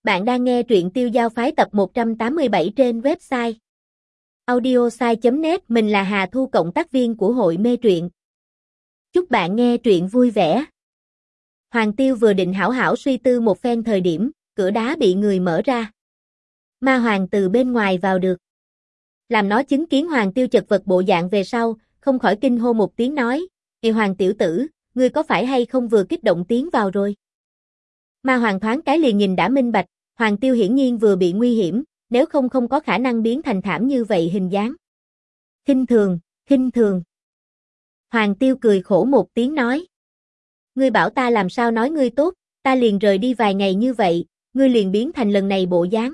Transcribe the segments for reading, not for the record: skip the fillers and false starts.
Bạn đang nghe truyện Tiêu Giao Phái tập 187 trên website audiosai.net. Mình là Hà Thu, cộng tác viên của hội mê truyện. Chúc bạn nghe truyện vui vẻ. Hoàng Tiêu vừa định hảo hảo suy tư một phen thời điểm, cửa đá bị người mở ra. Ma Hoàng từ bên ngoài vào được. Làm nó chứng kiến Hoàng Tiêu chật vật bộ dạng về sau, không khỏi kinh hô một tiếng nói: "Ê Hoàng tiểu tử, ngươi có phải hay không vừa kích động tiến vào rồi?" Ma Hoàng thoáng cái liền nhìn đã minh bạch, Hoàng Tiêu hiển nhiên vừa bị nguy hiểm, nếu không có khả năng biến thành thảm như vậy hình dáng. Khinh thường, khinh thường. Hoàng Tiêu cười khổ một tiếng nói: "Ngươi bảo ta làm sao nói ngươi tốt, ta liền rời đi vài ngày như vậy, ngươi liền biến thành lần này bộ dáng."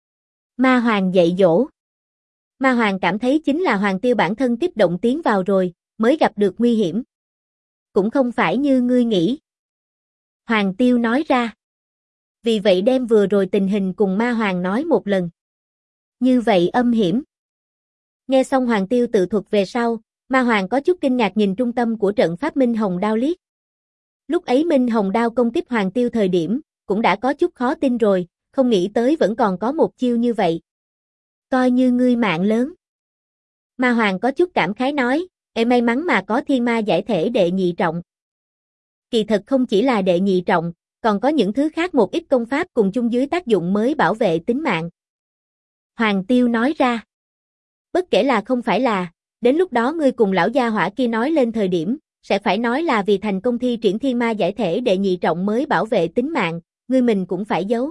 Ma Hoàng dạy dỗ. Ma Hoàng cảm thấy chính là Hoàng Tiêu bản thân kích động tiến vào rồi, mới gặp được nguy hiểm. Cũng không phải như ngươi nghĩ. Hoàng Tiêu nói ra. Vì vậy đem vừa rồi tình hình cùng Ma Hoàng nói một lần. Như vậy âm hiểm. Nghe xong Hoàng Tiêu tự thuật về sau, Ma Hoàng có chút kinh ngạc nhìn trung tâm của trận pháp Minh Hồng Đao liếc. Lúc ấy Minh Hồng Đao công kích Hoàng Tiêu thời điểm, cũng đã có chút khó tin rồi, không nghĩ tới vẫn còn có một chiêu như vậy. Coi như ngươi mạng lớn. Ma Hoàng có chút cảm khái nói: "Ê, may mắn mà có Thiên Ma Giải Thể đệ nhị trọng." Kỳ thật không chỉ là đệ nhị trọng, còn có những thứ khác một ít công pháp cùng chung dưới tác dụng mới bảo vệ tính mạng. Hoàng Tiêu nói ra. Bất kể là không phải là, đến lúc đó ngươi cùng lão gia hỏa kia nói lên thời điểm, sẽ phải nói là vì thành công thi triển Thiên Ma Giải Thể đệ nhị trọng mới bảo vệ tính mạng, ngươi mình cũng phải giấu.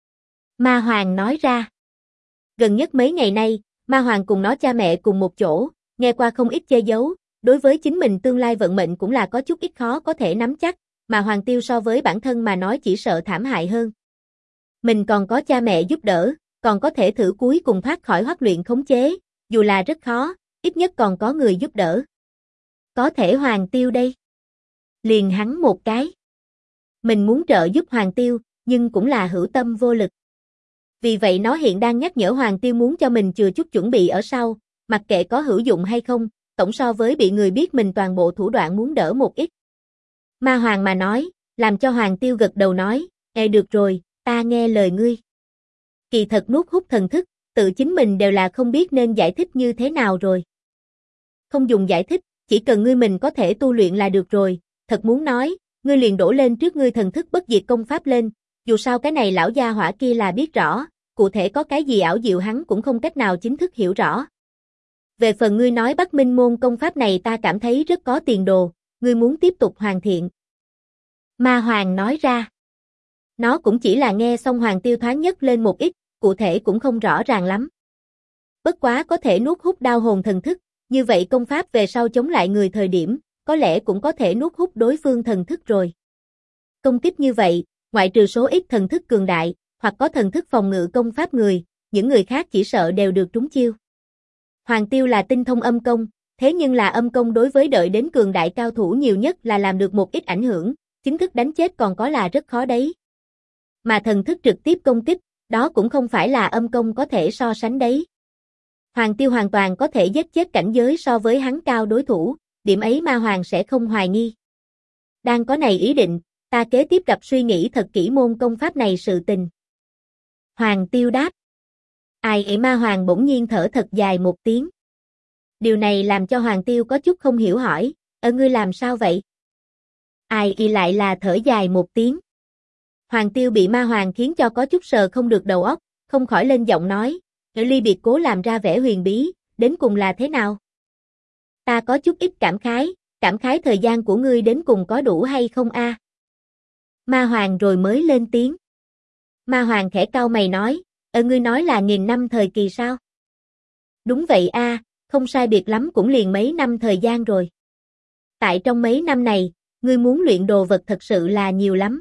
Ma Hoàng nói ra. Gần nhất mấy ngày nay, Ma Hoàng cùng nó cha mẹ cùng một chỗ, nghe qua không ít che giấu, đối với chính mình tương lai vận mệnh cũng là có chút ít khó có thể nắm chắc, mà Hoàng Tiêu so với bản thân mà nói chỉ sợ thảm hại hơn. Mình còn có cha mẹ giúp đỡ, còn có thể thử cuối cùng thoát khỏi Hoắc Luyện khống chế, dù là rất khó, ít nhất còn có người giúp đỡ. Có thể Hoàng Tiêu đây. Liền hắn một cái. Mình muốn trợ giúp Hoàng Tiêu, nhưng cũng là hữu tâm vô lực. Vì vậy nó hiện đang nhắc nhở Hoàng Tiêu muốn cho mình chừa chút chuẩn bị ở sau, mặc kệ có hữu dụng hay không, tổng so với bị người biết mình toàn bộ thủ đoạn muốn đỡ một ít. Ma Hoàng mà nói, làm cho Hoàng Tiêu gật đầu nói: "Ê được rồi, ta nghe lời ngươi." Kỳ thật nuốt hút thần thức, tự chính mình đều là không biết nên giải thích như thế nào rồi. Không dùng giải thích, chỉ cần ngươi mình có thể tu luyện là được rồi, thật muốn nói, ngươi liền đổ lên trước ngươi thần thức bất diệt công pháp lên, dù sao cái này lão gia hỏa kia là biết rõ, cụ thể có cái gì ảo diệu hắn cũng không cách nào chính thức hiểu rõ. Về phần ngươi nói Bắc Minh môn công pháp này ta cảm thấy rất có tiền đồ, ngươi muốn tiếp tục hoàn thiện. Ma Hoàng nói ra. Nó cũng chỉ là nghe xong Hoàng Tiêu thoáng nhất lên một ít, cụ thể cũng không rõ ràng lắm. Bất quá có thể nuốt hút đao hồn thần thức, như vậy công pháp về sau chống lại người thời điểm, có lẽ cũng có thể nuốt hút đối phương thần thức rồi. Công kích như vậy, ngoại trừ số ít thần thức cường đại, hoặc có thần thức phòng ngự công pháp người, những người khác chỉ sợ đều được trúng chiêu. Hoàng Tiêu là tinh thông âm công, thế nhưng là âm công đối với đợi đến cường đại cao thủ nhiều nhất là làm được một ít ảnh hưởng, chính thức đánh chết còn có là rất khó đấy. Mà thần thức trực tiếp công kích, đó cũng không phải là âm công có thể so sánh đấy. Hoàng Tiêu hoàn toàn có thể giết chết cảnh giới so với hắn cao đối thủ, điểm ấy Ma Hoàng sẽ không hoài nghi. Đang có này ý định, ta kế tiếp gặp suy nghĩ thật kỹ môn công pháp này sự tình. Hoàng Tiêu đáp. Ai ấy Ma Hoàng bỗng nhiên thở thật dài một tiếng. Điều này làm cho Hoàng Tiêu có chút không hiểu hỏi: ngươi làm sao vậy? Ai y lại là thở dài một tiếng. Hoàng Tiêu bị Ma Hoàng khiến cho có chút sờ không được đầu óc, không khỏi lên giọng nói: "Ly biệt cố làm ra vẻ huyền bí, đến cùng là thế nào? Ta có chút ít cảm khái thời gian của ngươi đến cùng có đủ hay không a?" Ma Hoàng rồi mới lên tiếng. Ma Hoàng khẽ cau mày nói: "Ngươi nói là 1000 năm thời kỳ sao?" "Đúng vậy a, không sai biệt lắm cũng liền mấy năm thời gian rồi. Tại trong mấy năm này, ngươi muốn luyện đồ vật thật sự là nhiều lắm."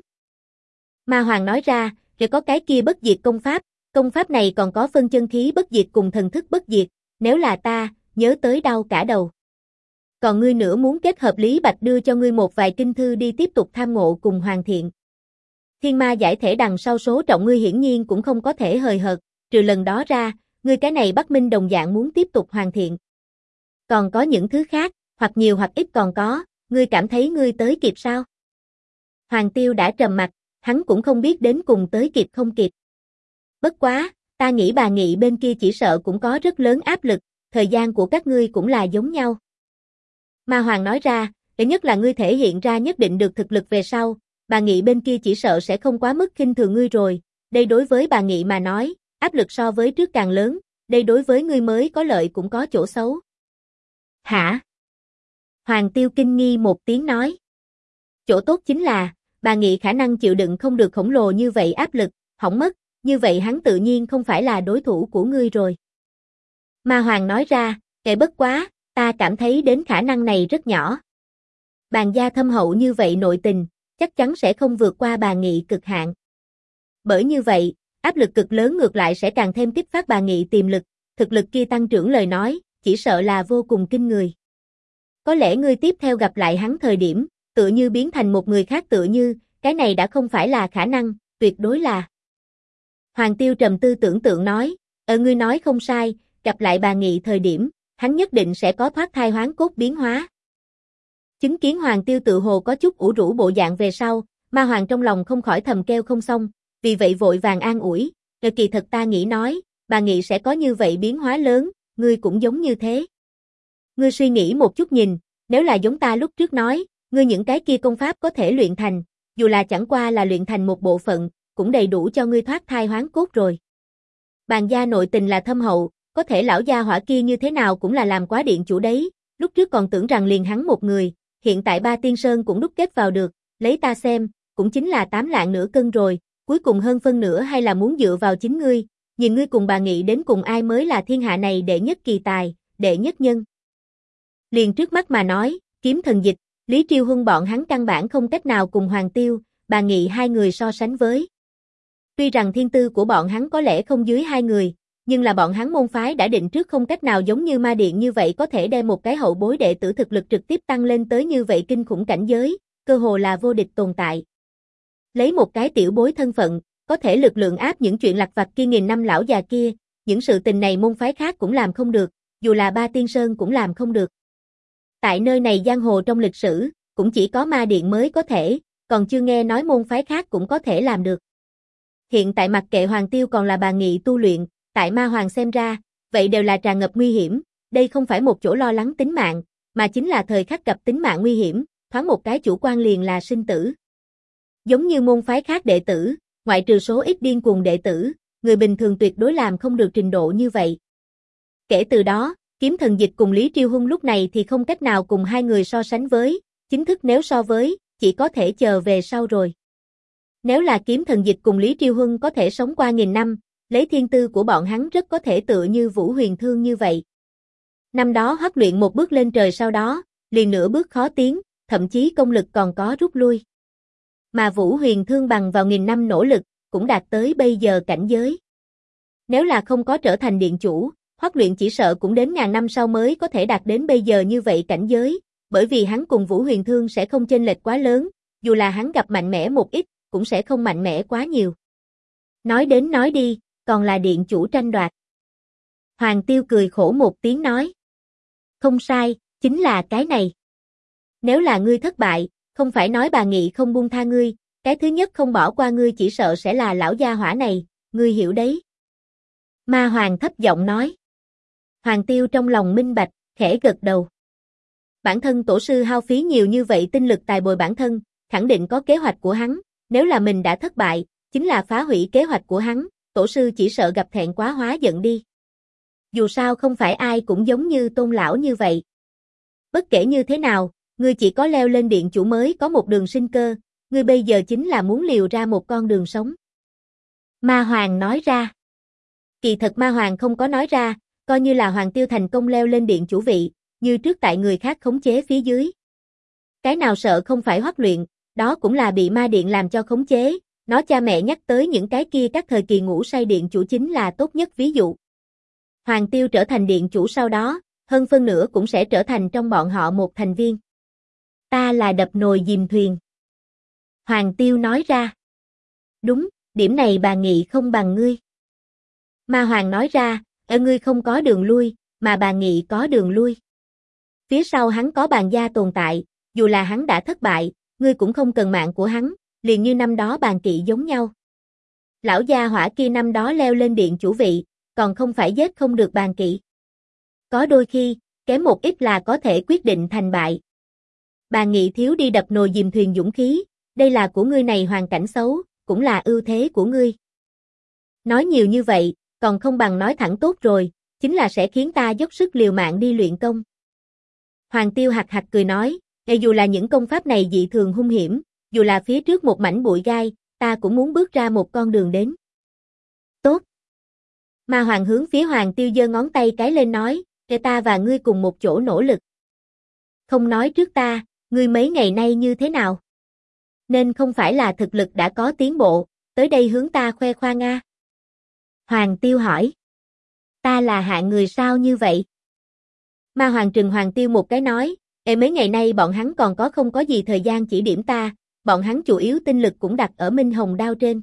Ma Hoàng nói ra: "Rồi có cái kia bất diệt công pháp này còn có phân chân khí bất diệt cùng thần thức bất diệt, nếu là ta, nhớ tới đau cả đầu. Còn ngươi nữa muốn kết hợp Lý Bạch đưa cho ngươi một vài kinh thư đi tiếp tục tham ngộ cùng hoàn thiện. Thiên Ma Giải Thể đằng sau số trọng ngươi hiển nhiên cũng không có thể hời hợt, trừ lần đó ra, ngươi cái này Bắc Minh đồng dạng muốn tiếp tục hoàn thiện. Còn có những thứ khác, hoặc nhiều hoặc ít còn có, ngươi cảm thấy ngươi tới kịp sao?" Hoàng Tiêu đã trầm mặt, hắn cũng không biết đến cùng tới kịp không kịp. Bất quá, ta nghĩ bà Nghị bên kia chỉ sợ cũng có rất lớn áp lực, thời gian của các ngươi cũng là giống nhau. Ma Hoàng nói ra, để nhất là ngươi thể hiện ra nhất định được thực lực về sau, bà Nghị bên kia chỉ sợ sẽ không quá mức khinh thường ngươi rồi, đây đối với bà Nghị mà nói, áp lực so với trước càng lớn, đây đối với ngươi mới có lợi cũng có chỗ xấu. Hả? Hoàng Tiêu kinh nghi một tiếng nói. Chỗ tốt chính là, bà Nghị khả năng chịu đựng không được khổng lồ như vậy áp lực, hỏng mất, như vậy hắn tự nhiên không phải là đối thủ của ngươi rồi. Ma Hoàng nói ra, bất quá, ta cảm thấy đến khả năng này rất nhỏ. Bàn gia thâm hậu như vậy nội tình, chắc chắn sẽ không vượt qua bà Nghị cực hạn. Bởi như vậy, áp lực cực lớn ngược lại sẽ càng thêm kích phát bà Nghị tiềm lực, thực lực kia tăng trưởng lời nói, chỉ sợ là vô cùng kinh người. Có lẽ ngươi tiếp theo gặp lại hắn thời điểm, tựa như biến thành một người khác tựa như, cái này đã không phải là khả năng, tuyệt đối là. Hoàng Tiêu trầm tư tưởng tượng nói, ngươi nói không sai, gặp lại bà Nghị thời điểm, hắn nhất định sẽ có thoát thai hoán cốt biến hóa. Chứng kiến Hoàng Tiêu tự hồ có chút ủ rũ bộ dạng về sau, Ma Hoàng trong lòng không khỏi thầm kêu không xong, vì vậy vội vàng an ủi, kỳ thật ta nghĩ nói, bà Nghị sẽ có như vậy biến hóa lớn, ngươi cũng giống như thế. Ngươi suy nghĩ một chút nhìn, nếu là giống ta lúc trước nói, ngươi những cái kia công pháp có thể luyện thành, dù là chẳng qua là luyện thành một bộ phận, cũng đầy đủ cho ngươi thoát thai hoán cốt rồi. Bàn gia nội tình là thâm hậu, có thể lão gia hỏa kia như thế nào cũng là làm quá điện chủ đấy, lúc trước còn tưởng rằng liền hắn một người, hiện tại Ba Tiên Sơn cũng đúc kết vào được, lấy ta xem, cũng chính là 8 lạng nửa cân rồi, cuối cùng hơn phân nửa hay là muốn dựa vào chính ngươi, nhìn ngươi cùng bà Nghị đến cùng ai mới là thiên hạ này đệ nhất kỳ tài, đệ nhất nhân. Liền trước mắt mà nói, Kiếm Thần Dịch, Lý Triêu Huân bọn hắn căn bản không cách nào cùng Hoàng Tiêu, bà Nghị hai người so sánh với. Tuy rằng thiên tư của bọn hắn có lẽ không dưới hai người, nhưng là bọn hắn môn phái đã định trước không cách nào giống như Ma Điện như vậy có thể đem một cái hậu bối đệ tử thực lực trực tiếp tăng lên tới như vậy kinh khủng cảnh giới, cơ hồ là vô địch tồn tại. Lấy một cái tiểu bối thân phận, có thể lực lượng áp những chuyện lặt vặt kia nghìn năm lão già kia, những sự tình này môn phái khác cũng làm không được, dù là Ba Tiên Sơn cũng làm không được. Tại nơi này giang hồ trong lịch sử, cũng chỉ có Ma Điện mới có thể, còn chưa nghe nói môn phái khác cũng có thể làm được. Hiện tại mặc kệ Hoàng Tiêu còn là bà Nghị tu luyện, tại Ma Hoàng xem ra, vậy đều là tràn ngập nguy hiểm, đây không phải một chỗ lo lắng tính mạng, mà chính là thời khắc gặp tính mạng nguy hiểm, thoáng một cái chủ quan liền là sinh tử. Giống như môn phái khác đệ tử, ngoại trừ số ít điên cuồng đệ tử, người bình thường tuyệt đối làm không được trình độ như vậy. Kể từ đó, Kiếm Thần Dịch cùng Lý Triêu Huân lúc này thì không cách nào cùng hai người so sánh với, chính thức nếu so với, chỉ có thể chờ về sau rồi. Nếu là Kiếm Thần Dịch cùng Lý Triêu Huân có thể sống qua nghìn năm, lấy thiên tư của bọn hắn rất có thể tựa như Vũ Huyền Thương như vậy. Năm đó huất luyện một bước lên trời sau đó, liền nửa bước khó tiến, thậm chí công lực còn có rút lui. Mà Vũ Huyền Thương bằng vào nghìn năm nỗ lực, cũng đạt tới bây giờ cảnh giới. Nếu là không có trở thành điện chủ, huất luyện chỉ sợ cũng đến ngàn năm sau mới có thể đạt đến bây giờ như vậy cảnh giới, bởi vì hắn cùng Vũ Huyền Thương sẽ không chênh lệch quá lớn, dù là hắn gặp mạnh mẽ một ít, cũng sẽ không mạnh mẽ quá nhiều. Nói đến nói đi, còn là điện chủ tranh đoạt. Hoàng Tiêu cười khổ một tiếng nói. Không sai, chính là cái này. Nếu là ngươi thất bại, không phải nói bà Nghị không buông tha ngươi, cái thứ nhất không bỏ qua ngươi chỉ sợ sẽ là lão gia hỏa này, ngươi hiểu đấy. Ma Hoàng thấp giọng nói. Hoàng Tiêu trong lòng minh bạch, khẽ gật đầu. Bản thân tổ sư hao phí nhiều như vậy tinh lực tài bồi bản thân, khẳng định có kế hoạch của hắn, nếu là mình đã thất bại, chính là phá hủy kế hoạch của hắn, tổ sư chỉ sợ gặp thẹn quá hóa giận đi. Dù sao không phải ai cũng giống như Tôn lão như vậy. Bất kể như thế nào, ngươi chỉ có leo lên điện chủ mới có một đường sinh cơ, ngươi bây giờ chính là muốn liều ra một con đường sống. Ma Hoàng nói ra. Kỳ thật Ma Hoàng không có nói ra, coi như là Hoàng Tiêu thành công leo lên điện chủ vị, như trước tại người khác khống chế phía dưới. Cái nào sợ không phải huất luyện, đó cũng là bị Ma Điện làm cho khống chế, nó cha mẹ nhắc tới những cái kia các thời kỳ ngủ say điện chủ chính là tốt nhất ví dụ. Hoàng Tiêu trở thành điện chủ sau đó, hơn phân nửa cũng sẽ trở thành trong bọn họ một thành viên. Ta là đập nồi dìm thuyền. Hoàng Tiêu nói ra. Đúng, điểm này bà Nghị không bằng ngươi. Ma Hoàng nói ra, ngươi không có đường lui, mà bà Nghị có đường lui. Phía sau hắn có Bàn gia tồn tại, dù là hắn đã thất bại, ngươi cũng không cần mạng của hắn, liền như năm đó Bàn Kỵ giống nhau. Lão gia hỏa kia năm đó leo lên điện chủ vị, còn không phải giết không được bàn kỵ. Có đôi khi, kém một ít là có thể quyết định thành bại. Bàn Nghị thiếu đi đập nồi dìm thuyền dũng khí, đây là của ngươi này hoàn cảnh xấu, cũng là ưu thế của ngươi. Nói nhiều như vậy, còn không bằng nói thẳng tốt rồi, chính là sẽ khiến ta dốc sức liều mạng đi luyện công. Hoàng Tiêu hạc hạc cười nói, dù là những công pháp này dị thường hung hiểm, dù là phía trước một mảnh bụi gai, ta cũng muốn bước ra một con đường đến. Tốt. Ma Hoàng hướng phía Hoàng Tiêu giơ ngón tay cái lên nói, để ta và ngươi cùng một chỗ nỗ lực. Không nói trước ta, ngươi mấy ngày nay như thế nào? Nên không phải là thực lực đã có tiến bộ, tới đây hướng ta khoe khoang a. Hoàng Tiêu hỏi. Ta là hạng người sao như vậy? Ma Hoàng trừng Hoàng Tiêu một cái nói, mấy ngày nay bọn hắn còn không có gì thời gian chỉ điểm ta, bọn hắn chủ yếu tinh lực cũng đặt ở Minh Hồng Đao trên.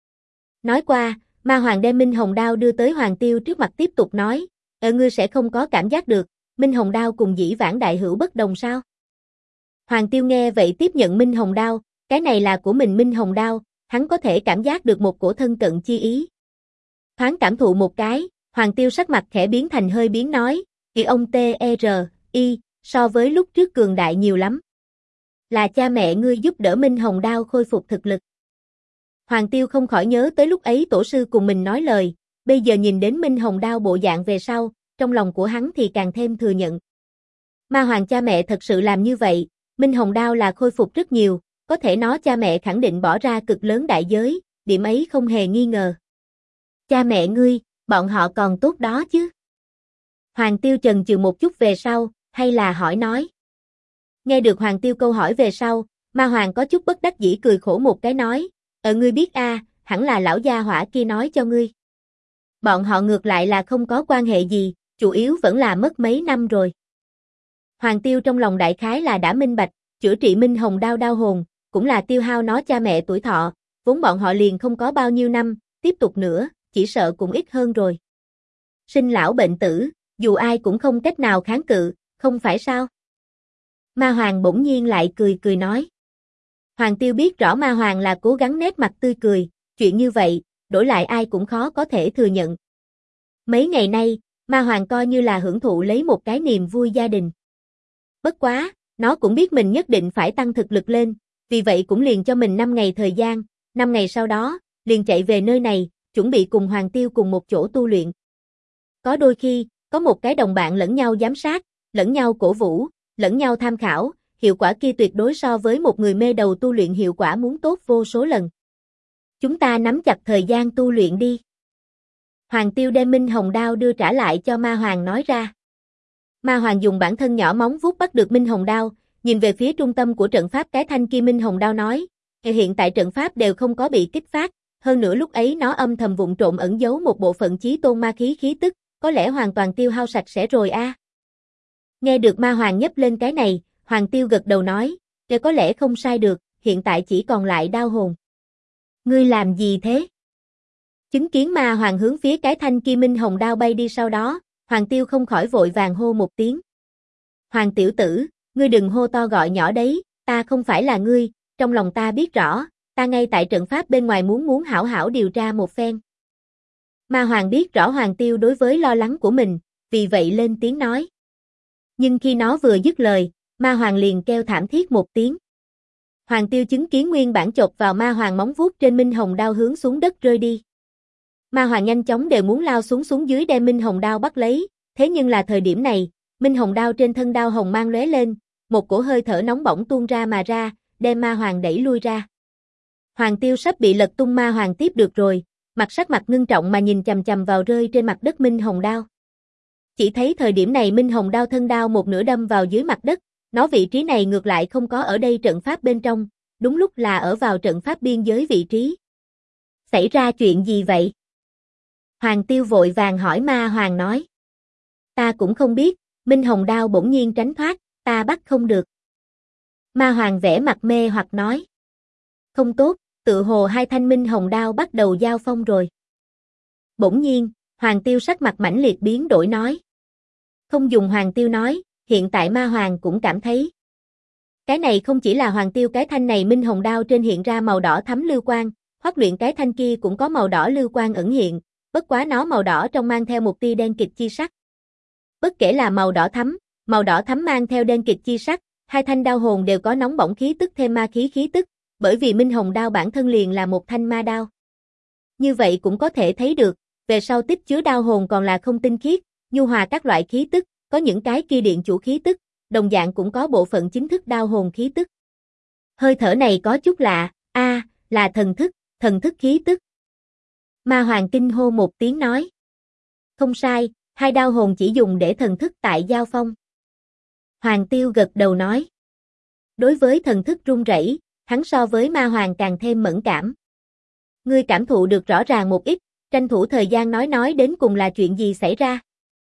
Nói qua, Ma Hoàng đem Minh Hồng Đao đưa tới Hoàng Tiêu trước mặt tiếp tục nói, ngươi sẽ không có cảm giác được, Minh Hồng Đao cùng dĩ vãng đại hữu bất đồng sao? Hoàng Tiêu nghe vậy tiếp nhận Minh Hồng Đao, cái này là của mình Minh Hồng Đao, hắn có thể cảm giác được một cổ thân cận chi ý. Thoáng cảm thụ một cái, Hoàng Tiêu sắc mặt khẽ biến thành hơi biến nói, ông T.E.R.I, so với lúc trước cường đại nhiều lắm. Là cha mẹ ngươi giúp đỡ Minh Hồng Đao khôi phục thực lực. Hoàng Tiêu không khỏi nhớ tới lúc ấy tổ sư cùng mình nói lời, bây giờ nhìn đến Minh Hồng Đao bộ dạng về sau, trong lòng của hắn thì càng thêm thừa nhận. Ma Hoàng cha mẹ thật sự làm như vậy, Minh Hồng Đao là khôi phục rất nhiều, có thể nói cha mẹ khẳng định bỏ ra cực lớn đại giới, điểm ấy không hề nghi ngờ. Cha mẹ ngươi, bọn họ còn tốt đó chứ? Hoàng Tiêu chần chừ một chút về sau, hay là hỏi nói. Nghe được Hoàng Tiêu câu hỏi về sau, Ma Hoàng có chút bất đắc dĩ cười khổ một cái nói, ngươi biết a, hẳn là lão gia hỏa kia nói cho ngươi. Bọn họ ngược lại là không có quan hệ gì, chủ yếu vẫn là mất mấy năm rồi. Hoàng Tiêu trong lòng đại khái là đã minh bạch, chữa trị Minh Hồng Đao đau hồn, cũng là tiêu hao nó cha mẹ tuổi thọ, vốn bọn họ liền không có bao nhiêu năm, tiếp tục nữa, chỉ sợ cũng ít hơn rồi. Sinh lão bệnh tử, dù ai cũng không cách nào kháng cự, không phải sao? Ma Hoàng bỗng nhiên lại cười nói. Hoàng Tiêu biết rõ Ma Hoàng là cố gắng nét mặt tươi cười, chuyện như vậy, đổi lại ai cũng khó có thể thừa nhận. Mấy ngày nay, Ma Hoàng coi như là hưởng thụ lấy một cái niềm vui gia đình. Bất quá, nó cũng biết mình nhất định phải tăng thực lực lên, vì vậy cũng liền cho mình 5 ngày thời gian, 5 ngày sau đó, liền chạy về nơi này, chuẩn bị cùng Hoàng Tiêu cùng một chỗ tu luyện. Có đôi khi, có một cái đồng bạn lẫn nhau giám sát, lẫn nhau cổ vũ, lẫn nhau tham khảo, hiệu quả kia tuyệt đối so với một người mê đầu tu luyện hiệu quả muốn tốt vô số lần. Chúng ta nắm chặt thời gian tu luyện đi. Hoàng Tiêu đem Minh Hồng Đao đưa trả lại cho Ma Hoàng nói ra. Ma Hoàng dùng bản thân nhỏ móng vuốt bắt được Minh Hồng Đao, nhìn về phía trung tâm của trận pháp cái thanh kia Minh Hồng Đao nói, hiện tại trận pháp đều không có bị kích phát, hơn nữa lúc ấy nó âm thầm vụng trộm ẩn giấu một bộ phận chí tôn ma khí tức, có lẽ hoàn toàn tiêu hao sạch sẽ rồi a. Nghe được Ma Hoàng nhấp lên cái này, Hoàng Tiêu gật đầu nói, có lẽ không sai được, hiện tại chỉ còn lại đao hồn. Ngươi làm gì thế? Chứng kiến Ma Hoàng hướng phía cái thanh kia Minh Hồng Đao bay đi sau đó, Hoàng Tiêu không khỏi vội vàng hô một tiếng. Hoàng tiểu tử, ngươi đừng hô to gọi nhỏ đấy, ta không phải là ngươi, trong lòng ta biết rõ, ta ngay tại trận pháp bên ngoài muốn hảo hảo điều tra một phen. Ma Hoàng biết rõ Hoàng Tiêu đối với lo lắng của mình, vì vậy lên tiếng nói. Nhưng khi nó vừa dứt lời, Ma Hoàng liền kêu thảm thiết một tiếng. Hoàng Tiêu chứng kiến nguyên bản chộp vào Ma Hoàng móng vuốt trên Minh Hồng Đao hướng xuống đất rơi đi. Ma Hoàng nhanh chóng đều muốn lao xuống dưới đem Minh Hồng Đao bắt lấy, thế nhưng là thời điểm này, Minh Hồng Đao trên thân đao hồng mang lóe lên, một cổ hơi thở nóng bỏng tuôn ra mà ra, đem Ma Hoàng đẩy lui ra. Hoàng Tiêu sắp bị lật tung, Ma Hoàng tiếp được rồi, sắc mặt ngưng trọng mà nhìn chằm chằm vào rơi trên mặt đất Minh Hồng Đao. Chỉ thấy thời điểm này Minh Hồng Đao thân đao một nửa đâm vào dưới mặt đất, nó vị trí này ngược lại không có ở đây trận pháp bên trong, đúng lúc là ở vào trận pháp biên giới vị trí. Xảy ra chuyện gì vậy? Hoàng Tiêu vội vàng hỏi Ma Hoàng nói. Ta cũng không biết, Minh Hồng Đao bỗng nhiên tránh thoát, ta bắt không được. Ma Hoàng vẻ mặt mê hoặc nói. Không tốt, tự hồ hai thanh Minh Hồng Đao bắt đầu giao phong rồi. Bỗng nhiên, Hoàng Tiêu sắc mặt mãnh liệt biến đổi nói. Không dùng Hoàng Tiêu nói, hiện tại Ma Hoàng cũng cảm thấy. Cái này không chỉ là Hoàng Tiêu cái thanh này Minh Hồng Đao trên hiện ra màu đỏ thắm lưu quang, Hoắc luyện cái thanh kia cũng có màu đỏ lưu quang ẩn hiện, bất quá nó màu đỏ trong mang theo một tia đen kịt chi sắc. Bất kể là màu đỏ thắm mang theo đen kịt chi sắc, hai thanh đao hồn đều có nóng bỏng khí tức thêm ma khí tức, bởi vì Minh Hồng đao bản thân liền là một thanh ma đao. Như vậy cũng có thể thấy được, về sau tích chứa đao hồn còn là không tinh khiết, nhu hòa các loại khí tức, có những cái kia điện chủ khí tức, đồng dạng cũng có bộ phận chính thức đao hồn khí tức. Hơi thở này có chút lạ, là thần thức khí tức. Ma Hoàng kinh hô một tiếng nói. Không sai, hai đao hồn chỉ dùng để thần thức tại giao phong. Hoàng Tiêu gật đầu nói. Đối với thần thức run rẩy, hắn so với Ma Hoàng càng thêm mẫn cảm. Ngươi cảm thụ được rõ ràng một ít, tranh thủ thời gian nói đến cùng là chuyện gì xảy ra.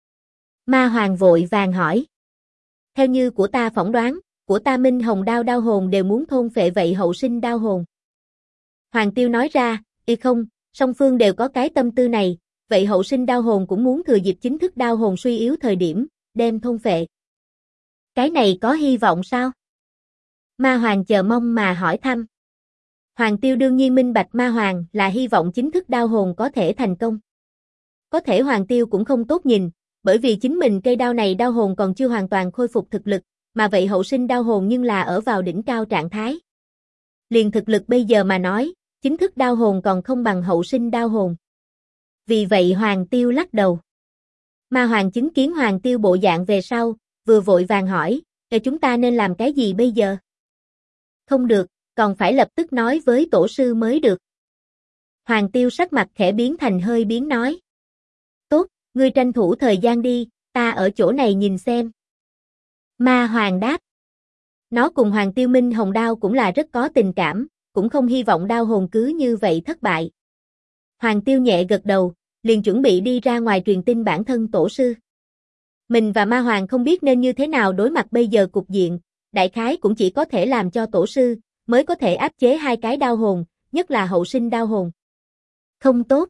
Ma Hoàng vội vàng hỏi. Theo như của ta phỏng đoán, của ta Minh Hồng đao hồn đều muốn thôn phệ vậy hậu sinh đao hồn. Hoàng Tiêu nói ra, không, song phương đều có cái tâm tư này, vậy hậu sinh đao hồn cũng muốn thừa dịp chính thức đao hồn suy yếu thời điểm, đem thôn phệ. Cái này có hy vọng sao? Ma Hoàng chờ mong mà hỏi thăm. Hoàng Tiêu đương nhiên minh bạch Ma Hoàng là hy vọng chính thức đao hồn có thể thành công. Có thể Hoàng Tiêu cũng không tốt nhìn, bởi vì chính mình cây đao này đao hồn còn chưa hoàn toàn khôi phục thực lực, mà vậy hậu sinh đao hồn nhưng là ở vào đỉnh cao trạng thái. Liền thực lực bây giờ mà nói, chính thức đao hồn còn không bằng hậu sinh đao hồn. Vì vậy Hoàng Tiêu lắc đầu. Ma Hoàng chứng kiến Hoàng Tiêu bộ dạng về sau, vừa vội vàng hỏi, chúng ta nên làm cái gì bây giờ? Không được, còn phải lập tức nói với tổ sư mới được. Hoàng Tiêu sắc mặt khẽ biến thành hơi biến nói. Tốt, ngươi tranh thủ thời gian đi, ta ở chỗ này nhìn xem. Ma Hoàng đáp. Nó cùng Hoàng Tiêu Minh Hồng đao cũng là rất có tình cảm, cũng không hy vọng đao hồn cứ như vậy thất bại. Hoàng Tiêu nhẹ gật đầu, liền chuẩn bị đi ra ngoài truyền tin bản thân tổ sư. Mình và Ma Hoàng không biết nên như thế nào đối mặt bây giờ cục diện, đại khái cũng chỉ có thể làm cho tổ sư, mới có thể áp chế hai cái đao hồn, nhất là hậu sinh đao hồn. Không tốt.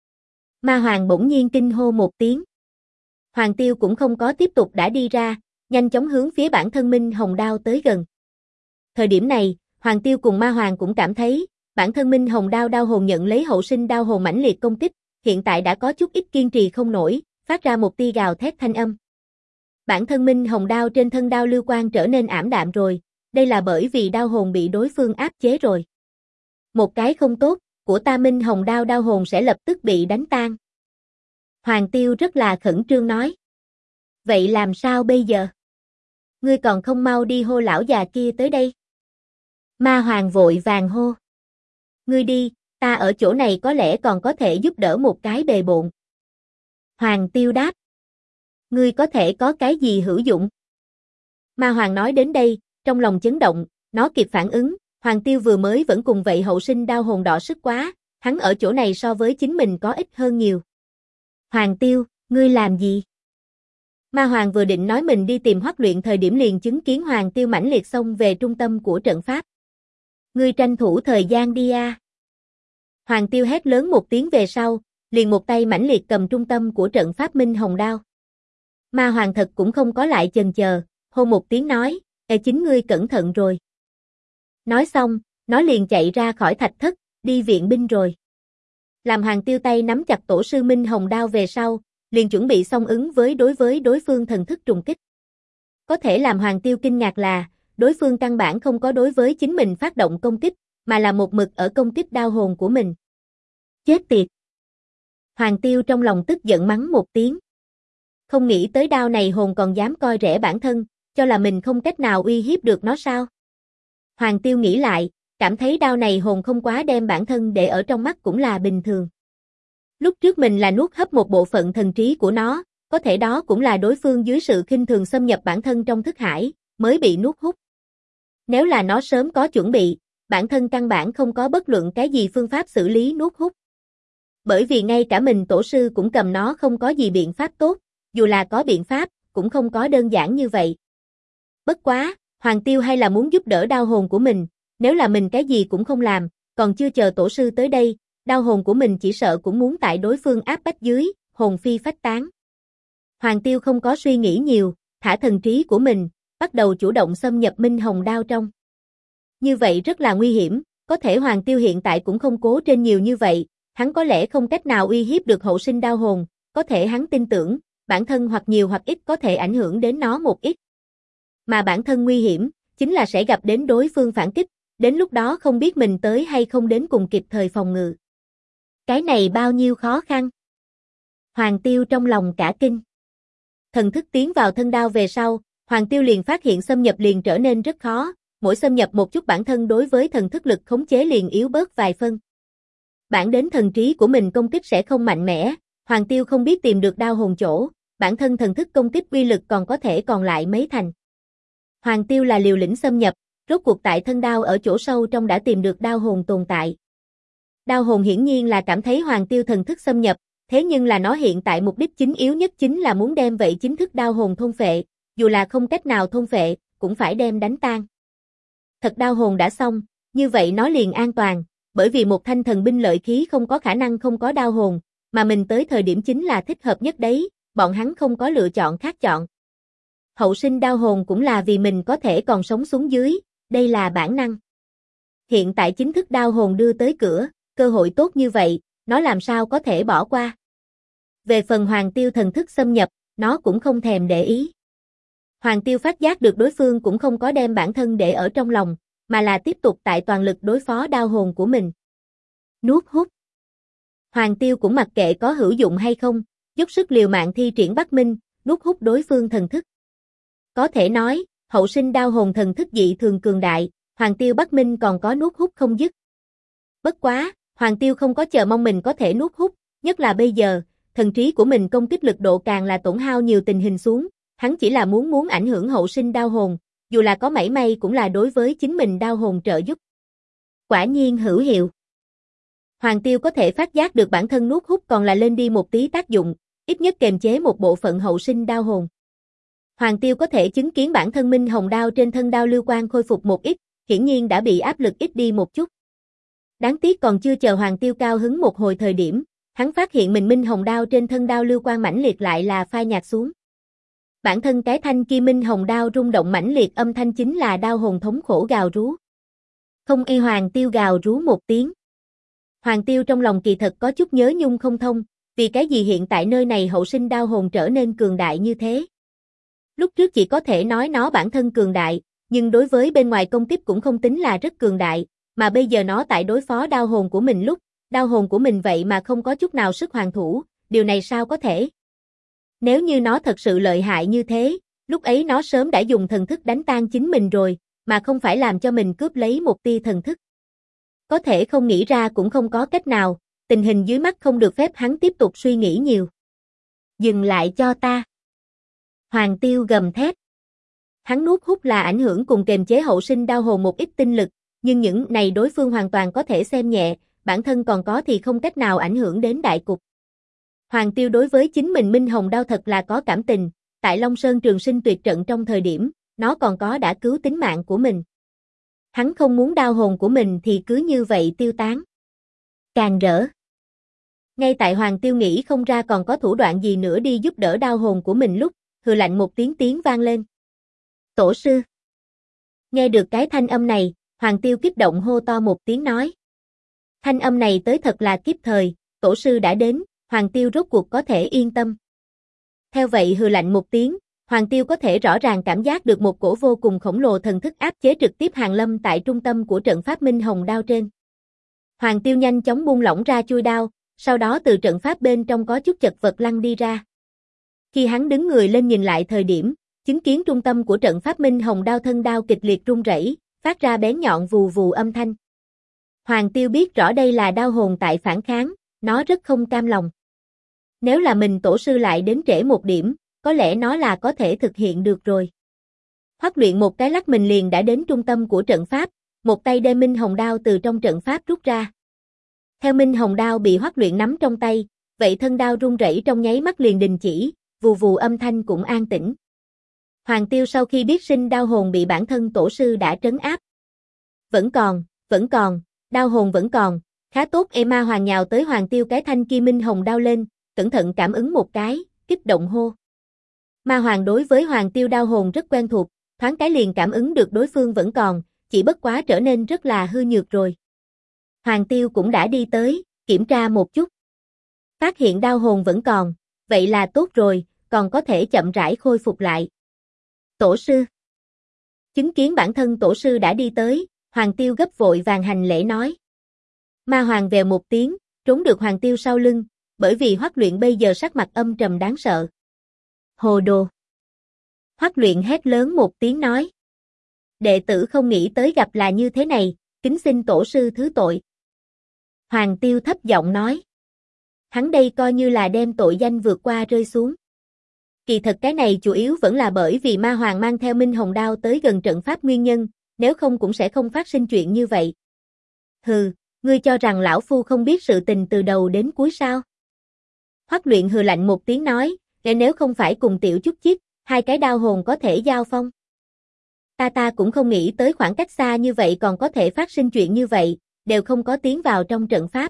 Ma Hoàng bỗng nhiên kinh hô một tiếng. Hoàng Tiêu cũng không có tiếp tục đã đi ra, nhanh chóng hướng phía bản thân Minh Hồng đao tới gần. Thời điểm này, Hoàng Tiêu cùng Ma Hoàng cũng cảm thấy, bản thân Minh Hồng đao hồn nhận lấy hậu sinh đao hồn mãnh liệt công kích, hiện tại đã có chút ít kiên trì không nổi, phát ra một tia gào thét thanh âm. Bản thân Minh Hồng đao trên thân đao lưu quang trở nên ảm đạm rồi, đây là bởi vì đao hồn bị đối phương áp chế rồi. Một cái không tốt, của ta Minh Hồng đao hồn sẽ lập tức bị đánh tan. Hoàng Tiêu rất là khẩn trương nói. Vậy làm sao bây giờ? Ngươi còn không mau đi hô lão già kia tới đây. Ma Hoàng vội vàng hô. Ngươi đi, ta ở chỗ này có lẽ còn có thể giúp đỡ một cái bề bộn. Hoàng Tiêu đáp. Ngươi có thể có cái gì hữu dụng? Ma Hoàng nói đến đây, trong lòng chấn động, nó kịp phản ứng, Hoàng Tiêu vừa mới vẫn cùng vậy hậu sinh đao hồn đỏ sức quá, hắn ở chỗ này so với chính mình có ích hơn nhiều. Hoàng Tiêu, ngươi làm gì? Ma Hoàng vừa định nói mình đi tìm Hoắc luyện thời điểm liền chứng kiến Hoàng Tiêu mãnh liệt xông về trung tâm của trận pháp. Ngươi tranh thủ thời gian đi a. Hoàng Tiêu hét lớn một tiếng về sau, liền một tay mãnh liệt cầm trung tâm của trận pháp Minh Hồng đao. Ma Hoàng thật cũng không có lại chần chờ, hô một tiếng nói, chính ngươi cẩn thận rồi. Nói xong, nó liền chạy ra khỏi thạch thất, đi viện binh rồi. Làm Hoàng Tiêu tay nắm chặt tổ sư Minh Hồng đao về sau, liền chuẩn bị xông ứng với đối phương thần thức trùng kích. Có thể làm Hoàng Tiêu kinh ngạc là, đối phương căn bản không có đối với chính mình phát động công kích, mà là một mực ở công kích đao hồn của mình. Chết tiệt! Hoàng Tiêu trong lòng tức giận mắng một tiếng. Không nghĩ tới đao này hồn còn dám coi rẻ bản thân, cho là mình không cách nào uy hiếp được nó sao? Hoàng Tiêu nghĩ lại, cảm thấy đao này hồn không quá đem bản thân để ở trong mắt cũng là bình thường. Lúc trước mình là nuốt hấp một bộ phận thần trí của nó, có thể đó cũng là đối phương dưới sự khinh thường xâm nhập bản thân trong thức hải, mới bị nuốt hút. Nếu là nó sớm có chuẩn bị, bản thân căn bản không có bất luận cái gì phương pháp xử lý nuốt hút. Bởi vì ngay cả mình tổ sư cũng cầm nó không có gì biện pháp tốt, dù là có biện pháp, cũng không có đơn giản như vậy. Bất quá, Hoàng Tiêu hay là muốn giúp đỡ đao hồn của mình, nếu là mình cái gì cũng không làm, còn chưa chờ tổ sư tới đây, đao hồn của mình chỉ sợ cũng muốn tại đối phương áp bách dưới, hồn phi phách tán. Hoàng Tiêu không có suy nghĩ nhiều, thả thần trí của mình, bắt đầu chủ động xâm nhập Minh Hồng đao trong. Như vậy rất là nguy hiểm, Có thể Hoàng Tiêu hiện tại cũng không cố trên nhiều như vậy, hắn có lẽ không cách nào uy hiếp được hậu sinh đao hồn, có thể hắn tin tưởng, bản thân hoặc nhiều hoặc ít có thể ảnh hưởng đến nó một ít. Mà bản thân nguy hiểm, chính là sẽ gặp đến đối phương phản kích, đến lúc đó không biết mình tới hay không đến cùng kịp thời phòng ngự. Cái này bao nhiêu khó khăn. Hoàng Tiêu trong lòng cả kinh. Thần thức tiến vào thân đao về sau, Hoàng Tiêu liền phát hiện xâm nhập liền trở nên rất khó, mỗi xâm nhập một chút bản thân đối với thần thức lực khống chế liền yếu bớt vài phân. Bản đến thần trí của mình công kích sẽ không mạnh mẽ, Hoàng Tiêu không biết tìm được đao hồn chỗ, bản thân thần thức công kích uy lực còn có thể còn lại mấy thành. Hoàng Tiêu là liều lĩnh xâm nhập, rốt cuộc tại thân đao ở chỗ sâu trong đã tìm được đao hồn tồn tại. Đao hồn hiển nhiên là cảm thấy Hoàng Tiêu thần thức xâm nhập, thế nhưng là nó hiện tại mục đích chính yếu nhất chính là muốn đem vậy chính thức đao hồn thôn phệ, dù là không cách nào thôn phệ, cũng phải đem đánh tan. Thật đao hồn đã xong, như vậy nó liền an toàn, bởi vì một thanh thần binh lợi khí không có khả năng không có đao hồn, mà mình tới thời điểm chính là thích hợp nhất đấy, bọn hắn không có lựa chọn khác chọn. Hậu sinh đao hồn cũng là vì mình có thể còn sống xuống dưới, đây là bản năng. Hiện tại chính thức đao hồn đưa tới cửa, cơ hội tốt như vậy, nó làm sao có thể bỏ qua. Về phần Hoàng Tiêu thần thức xâm nhập, nó cũng không thèm để ý. Hoàng Tiêu phát giác được đối phương cũng không có đem bản thân để ở trong lòng, mà là tiếp tục tại toàn lực đối phó đao hồn của mình. Nuốt hút. Hoàng Tiêu cũng mặc kệ có hữu dụng hay không, dốc sức liều mạng thi triển Bắc Minh, nuốt hút đối phương thần thức. Có thể nói, hậu sinh đao hồn thần thức dị thường cường đại, Hoàng Tiêu Bắc Minh còn có nuốt hút không dứt. Bất quá, Hoàng Tiêu không có chờ mong mình có thể nuốt hút, nhất là bây giờ, thần trí của mình công kích lực độ càng là tổn hao nhiều tình hình xuống, hắn chỉ là muốn ảnh hưởng hậu sinh đao hồn, dù là có mảy may cũng là đối với chính mình đao hồn trợ giúp. Quả nhiên hữu hiệu. Hoàng Tiêu có thể phát giác được bản thân nuốt hút còn là lên đi một tí tác dụng, ít nhất kiềm chế một bộ phận hậu sinh đao hồn. Hoàng Tiêu có thể chứng kiến bản thân minh hồng đao trên thân đao lưu quang khôi phục một ít, hiển nhiên đã bị áp lực ít đi một chút. Đáng tiếc còn chưa chờ Hoàng Tiêu cao hứng một hồi thời điểm, hắn phát hiện mình minh hồng đao trên thân đao lưu quang mãnh liệt lại là phai nhạt xuống. Bản thân cái thanh kia minh hồng đao rung động mãnh liệt âm thanh chính là đao hồn thống khổ gào rú. Không y Hoàng Tiêu gào rú một tiếng. Hoàng Tiêu trong lòng kỳ thật có chút nhớ nhung không thông, vì cái gì hiện tại nơi này hậu sinh đao hồn trở nên cường đại như thế. Lúc trước chỉ có thể nói nó bản thân cường đại, nhưng đối với bên ngoài công kích cũng không tính là rất cường đại, mà bây giờ nó tại đối phó đao hồn của mình lúc, đao hồn của mình vậy mà không có chút nào sức hoàn thủ, điều này sao có thể? Nếu như nó thật sự lợi hại như thế, lúc ấy nó sớm đã dùng thần thức đánh tan chính mình rồi, mà không phải làm cho mình cướp lấy một tia thần thức. Có thể không nghĩ ra cũng không có cách nào, tình hình dưới mắt không được phép hắn tiếp tục suy nghĩ nhiều. Dừng lại cho ta. Hoàng Tiêu gầm thét. Hắn nuốt hút là ảnh hưởng cùng kềm chế hậu sinh đao hồn một ít tinh lực, nhưng những này đối phương hoàn toàn có thể xem nhẹ, bản thân còn có thì không cách nào ảnh hưởng đến đại cục. Hoàng Tiêu đối với chính mình minh hồng đao thật là có cảm tình, tại Long Sơn Trường Sinh tuyệt trận trong thời điểm, nó còn có đã cứu tính mạng của mình. Hắn không muốn đao hồn của mình thì cứ như vậy tiêu tán. Càng rỡ. Ngay tại Hoàng Tiêu nghĩ không ra còn có thủ đoạn gì nữa đi giúp đỡ đao hồn của mình lúc, hừ lạnh một tiếng vang lên. Tổ sư. Nghe được cái thanh âm này, Hoàng Tiêu kích động hô to một tiếng nói. Thanh âm này tới thật là kịp thời, tổ sư đã đến, Hoàng Tiêu rốt cuộc có thể yên tâm. Theo vậy hừ lạnh một tiếng, Hoàng Tiêu có thể rõ ràng cảm giác được một cổ vô cùng khổng lồ thần thức áp chế trực tiếp hàng lâm tại trung tâm của trận pháp minh hồng đao trên. Hoàng Tiêu nhanh chóng buông lỏng ra chui đao, sau đó từ trận pháp bên trong có chút chật vật lăn đi ra. Khi hắn đứng người lên nhìn lại thời điểm, chứng kiến trung tâm của trận pháp minh hồng đao thân đao kịch liệt rung rẩy, phát ra bén nhọn vù vù âm thanh. Hoàng Tiêu biết rõ đây là đao hồn tại phản kháng, nó rất không cam lòng. Nếu là mình tổ sư lại đến trễ một điểm, có lẽ nó là có thể thực hiện được rồi. Hoắc Luyện một cái lắc mình liền đã đến trung tâm của trận pháp, một tay đem minh hồng đao từ trong trận pháp rút ra. Theo minh hồng đao bị Hoắc Luyện nắm trong tay, vậy thân đao rung rẩy trong nháy mắt liền đình chỉ, vù vù âm thanh cũng an tĩnh. Hoàng Tiêu sau khi biết sinh đao hồn bị bản thân tổ sư đã trấn áp. Vẫn còn, đao hồn vẫn còn, khá tốt. Ma Hoàng nhào tới Hoàng Tiêu cái thanh kia minh hồng đao lên, cẩn thận cảm ứng một cái, kích động hô. Ma Hoàng đối với Hoàng Tiêu đao hồn rất quen thuộc, thoáng cái liền cảm ứng được đối phương vẫn còn, chỉ bất quá trở nên rất là hư nhược rồi. Hoàng Tiêu cũng đã đi tới, kiểm tra một chút. Phát hiện đao hồn vẫn còn, vậy là tốt rồi, còn có thể chậm rãi khôi phục lại. Tổ sư. Chứng kiến bản thân tổ sư đã đi tới, Hoàng Tiêu gấp vội vàng hành lễ nói. Ma Hoàng vèo một tiếng, trốn được Hoàng Tiêu sau lưng, bởi vì Hoắc Luyện bây giờ sắc mặt âm trầm đáng sợ. Hồ đồ. Hoắc Luyện hét lớn một tiếng nói. Đệ tử không nghĩ tới gặp là như thế này, kính xin tổ sư thứ tội. Hoàng Tiêu thấp giọng nói. Hắn đây coi như là đem tội danh vượt qua rơi xuống. Kỳ thật cái này chủ yếu vẫn là bởi vì Ma Hoàng mang theo Minh Hồng Đao tới gần trận pháp nguyên nhân, nếu không cũng sẽ không phát sinh chuyện như vậy. Hừ, ngươi cho rằng lão phu không biết sự tình từ đầu đến cuối sao? Hoắc Luyện hừ lạnh một tiếng nói, nếu không phải cùng tiểu chút chít, hai cái đao hồn có thể giao phong. Ta cũng không nghĩ tới khoảng cách xa như vậy còn có thể phát sinh chuyện như vậy, đều không có tiến vào trong trận pháp.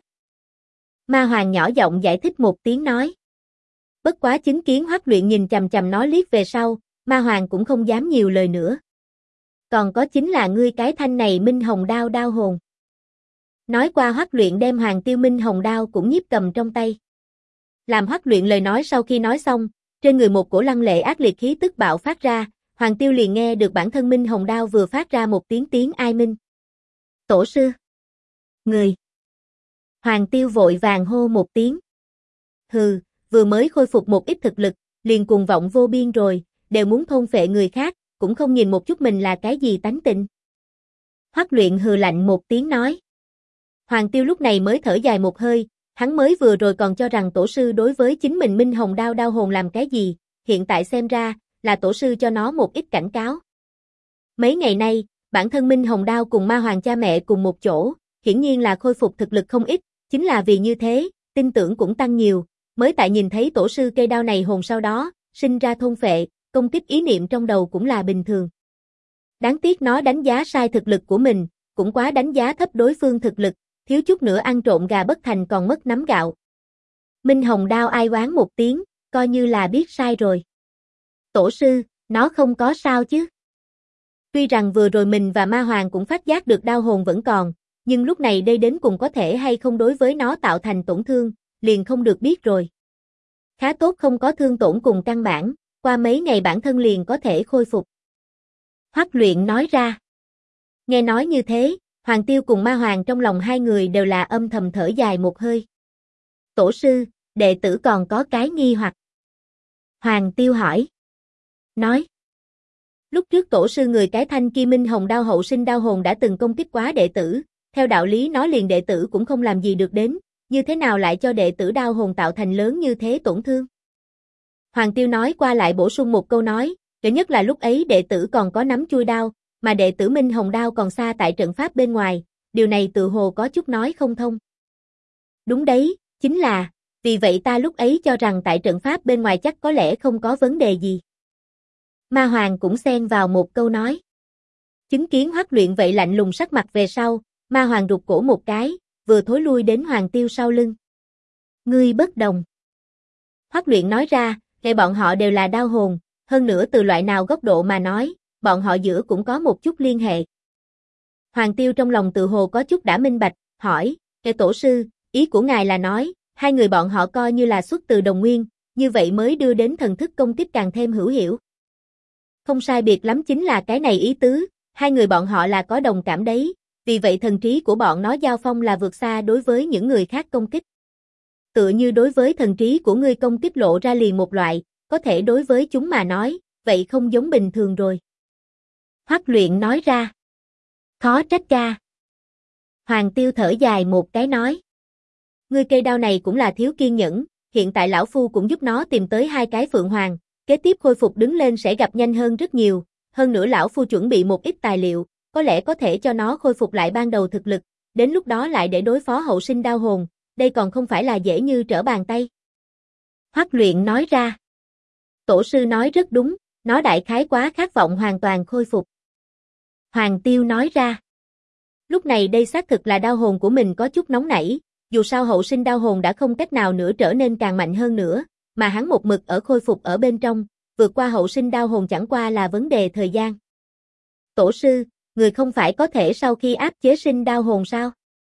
Ma Hoàng nhỏ giọng giải thích một tiếng nói. Bất quá chứng kiến Hoắc Luyện nhìn chằm chằm nó liếc về sau, Ma Hoàng cũng không dám nhiều lời nữa. Còn có chính là ngươi cái thanh này Minh Hồng Đao đao hồn. Nói qua Hoắc Luyện đem Hoàng Tiêu Minh Hồng Đao cũng nhiếp cầm trong tay. Làm Hoắc Luyện lời nói sau khi nói xong, trên người một cổ lăng lệ ác liệt khí tức bạo phát ra, Hoàng Tiêu liền nghe được bản thân Minh Hồng Đao vừa phát ra một tiếng ai minh. Tổ sư. Người. Hoàng Tiêu vội vàng hô một tiếng. Hừ, vừa mới khôi phục một ít thực lực, liền cuồng vọng vô biên rồi, đều muốn thôn phệ người khác, cũng không nhìn một chút mình là cái gì tánh tình. Hoắc Luyện hừ lạnh một tiếng nói. Hoàng Tiêu lúc này mới thở dài một hơi, hắn mới vừa rồi còn cho rằng tổ sư đối với chính mình Minh Hồng Đao đao hồn làm cái gì, hiện tại xem ra, là tổ sư cho nó một ít cảnh cáo. Mấy ngày nay, bản thân Minh Hồng Đao cùng Ma Hoàng cha mẹ cùng một chỗ, hiển nhiên là khôi phục thực lực không ít, chính là vì như thế, tin tưởng cũng tăng nhiều, mới tại nhìn thấy tổ sư cây đao này hồn sau đó, sinh ra thôn phệ, công kích ý niệm trong đầu cũng là bình thường. Đáng tiếc nó đánh giá sai thực lực của mình, cũng quá đánh giá thấp đối phương thực lực, thiếu chút nữa ăn trộm gà bất thành còn mất nắm gạo. Minh Hồng Đao ai oán một tiếng, coi như là biết sai rồi. Tổ sư, nó không có sao chứ? Tuy rằng vừa rồi mình và Ma Hoàng cũng phát giác được đao hồn vẫn còn, nhưng lúc này đây đến cùng có thể hay không đối với nó tạo thành tổn thương, liền không được biết rồi. Khá tốt không có thương tổn cùng căn bản, qua mấy ngày bản thân liền có thể khôi phục. Hoắc Luyện nói ra. Nghe nói như thế, Hoàng Tiêu cùng Ma Hoàng trong lòng hai người đều là âm thầm thở dài một hơi. Tổ sư, đệ tử còn có cái nghi hoặc. Hoàng Tiêu hỏi. Nói. Lúc trước tổ sư người cái thanh kia Minh Hồng Đao hậu sinh đao hồn đã từng công kích quá đệ tử, theo đạo lý nói liền đệ tử cũng không làm gì được đến, như thế nào lại cho đệ tử đao hồn tạo thành lớn như thế tổn thương? Hoàng Tiêu nói qua lại bổ sung một câu nói, kể nhất là lúc ấy đệ tử còn có nắm chui đao, mà đệ tử Minh Hồng Đao còn xa tại trận pháp bên ngoài, điều này tự hồ có chút nói không thông. Đúng đấy, chính là, vì vậy ta lúc ấy cho rằng tại trận pháp bên ngoài chắc có lẽ không có vấn đề gì. Ma Hoàng cũng xen vào một câu nói. Chứng kiến Hoắc Luyện vậy lạnh lùng sắc mặt về sau, Ma Hoàng rụt cổ một cái, vừa thối lui đến Hoàng Tiêu sau lưng. Ngươi bất đồng. Hoắc Luyện nói ra, kể bọn họ đều là đao hồn, hơn nữa từ loại nào góc độ mà nói, bọn họ giữa cũng có một chút liên hệ. Hoàng Tiêu trong lòng tự hồ có chút đã minh bạch, hỏi, kể tổ sư, ý của ngài là nói, hai người bọn họ coi như là xuất từ đồng nguyên, như vậy mới đưa đến thần thức công kích càng thêm hữu hiệu. Không sai biệt lắm chính là cái này ý tứ, hai người bọn họ là có đồng cảm đấy, vì vậy thần trí của bọn nó giao phong là vượt xa đối với những người khác công kích. Tựa như đối với thần trí của ngươi công kích lộ ra liền một loại, có thể đối với chúng mà nói, vậy không giống bình thường rồi. Hoắc Luyện nói ra. Khó trách ca. Hoàng Tiêu thở dài một cái nói. Ngươi cây đao này cũng là thiếu kiên nhẫn, hiện tại lão phu cũng giúp nó tìm tới hai cái phượng hoàng, kế tiếp khôi phục đứng lên sẽ gặp nhanh hơn rất nhiều, hơn nữa lão phu chuẩn bị một ít tài liệu, có lẽ có thể cho nó khôi phục lại ban đầu thực lực, đến lúc đó lại để đối phó hậu sinh đao hồn, đây còn không phải là dễ như trở bàn tay. Hoắc Luyện nói ra. Tổ sư nói rất đúng, nó đại khái quá khát vọng hoàn toàn khôi phục. Hoàng Tiêu nói ra. Lúc này đây xác thực là đao hồn của mình có chút nóng nảy, dù sao hậu sinh đao hồn đã không cách nào nữa trở nên càng mạnh hơn nữa, mà hắn một mực ở khôi phục ở bên trong, vượt qua hậu sinh đao hồn chẳng qua là vấn đề thời gian. Tổ sư, người không phải có thể sau khi áp chế sinh đao hồn sao?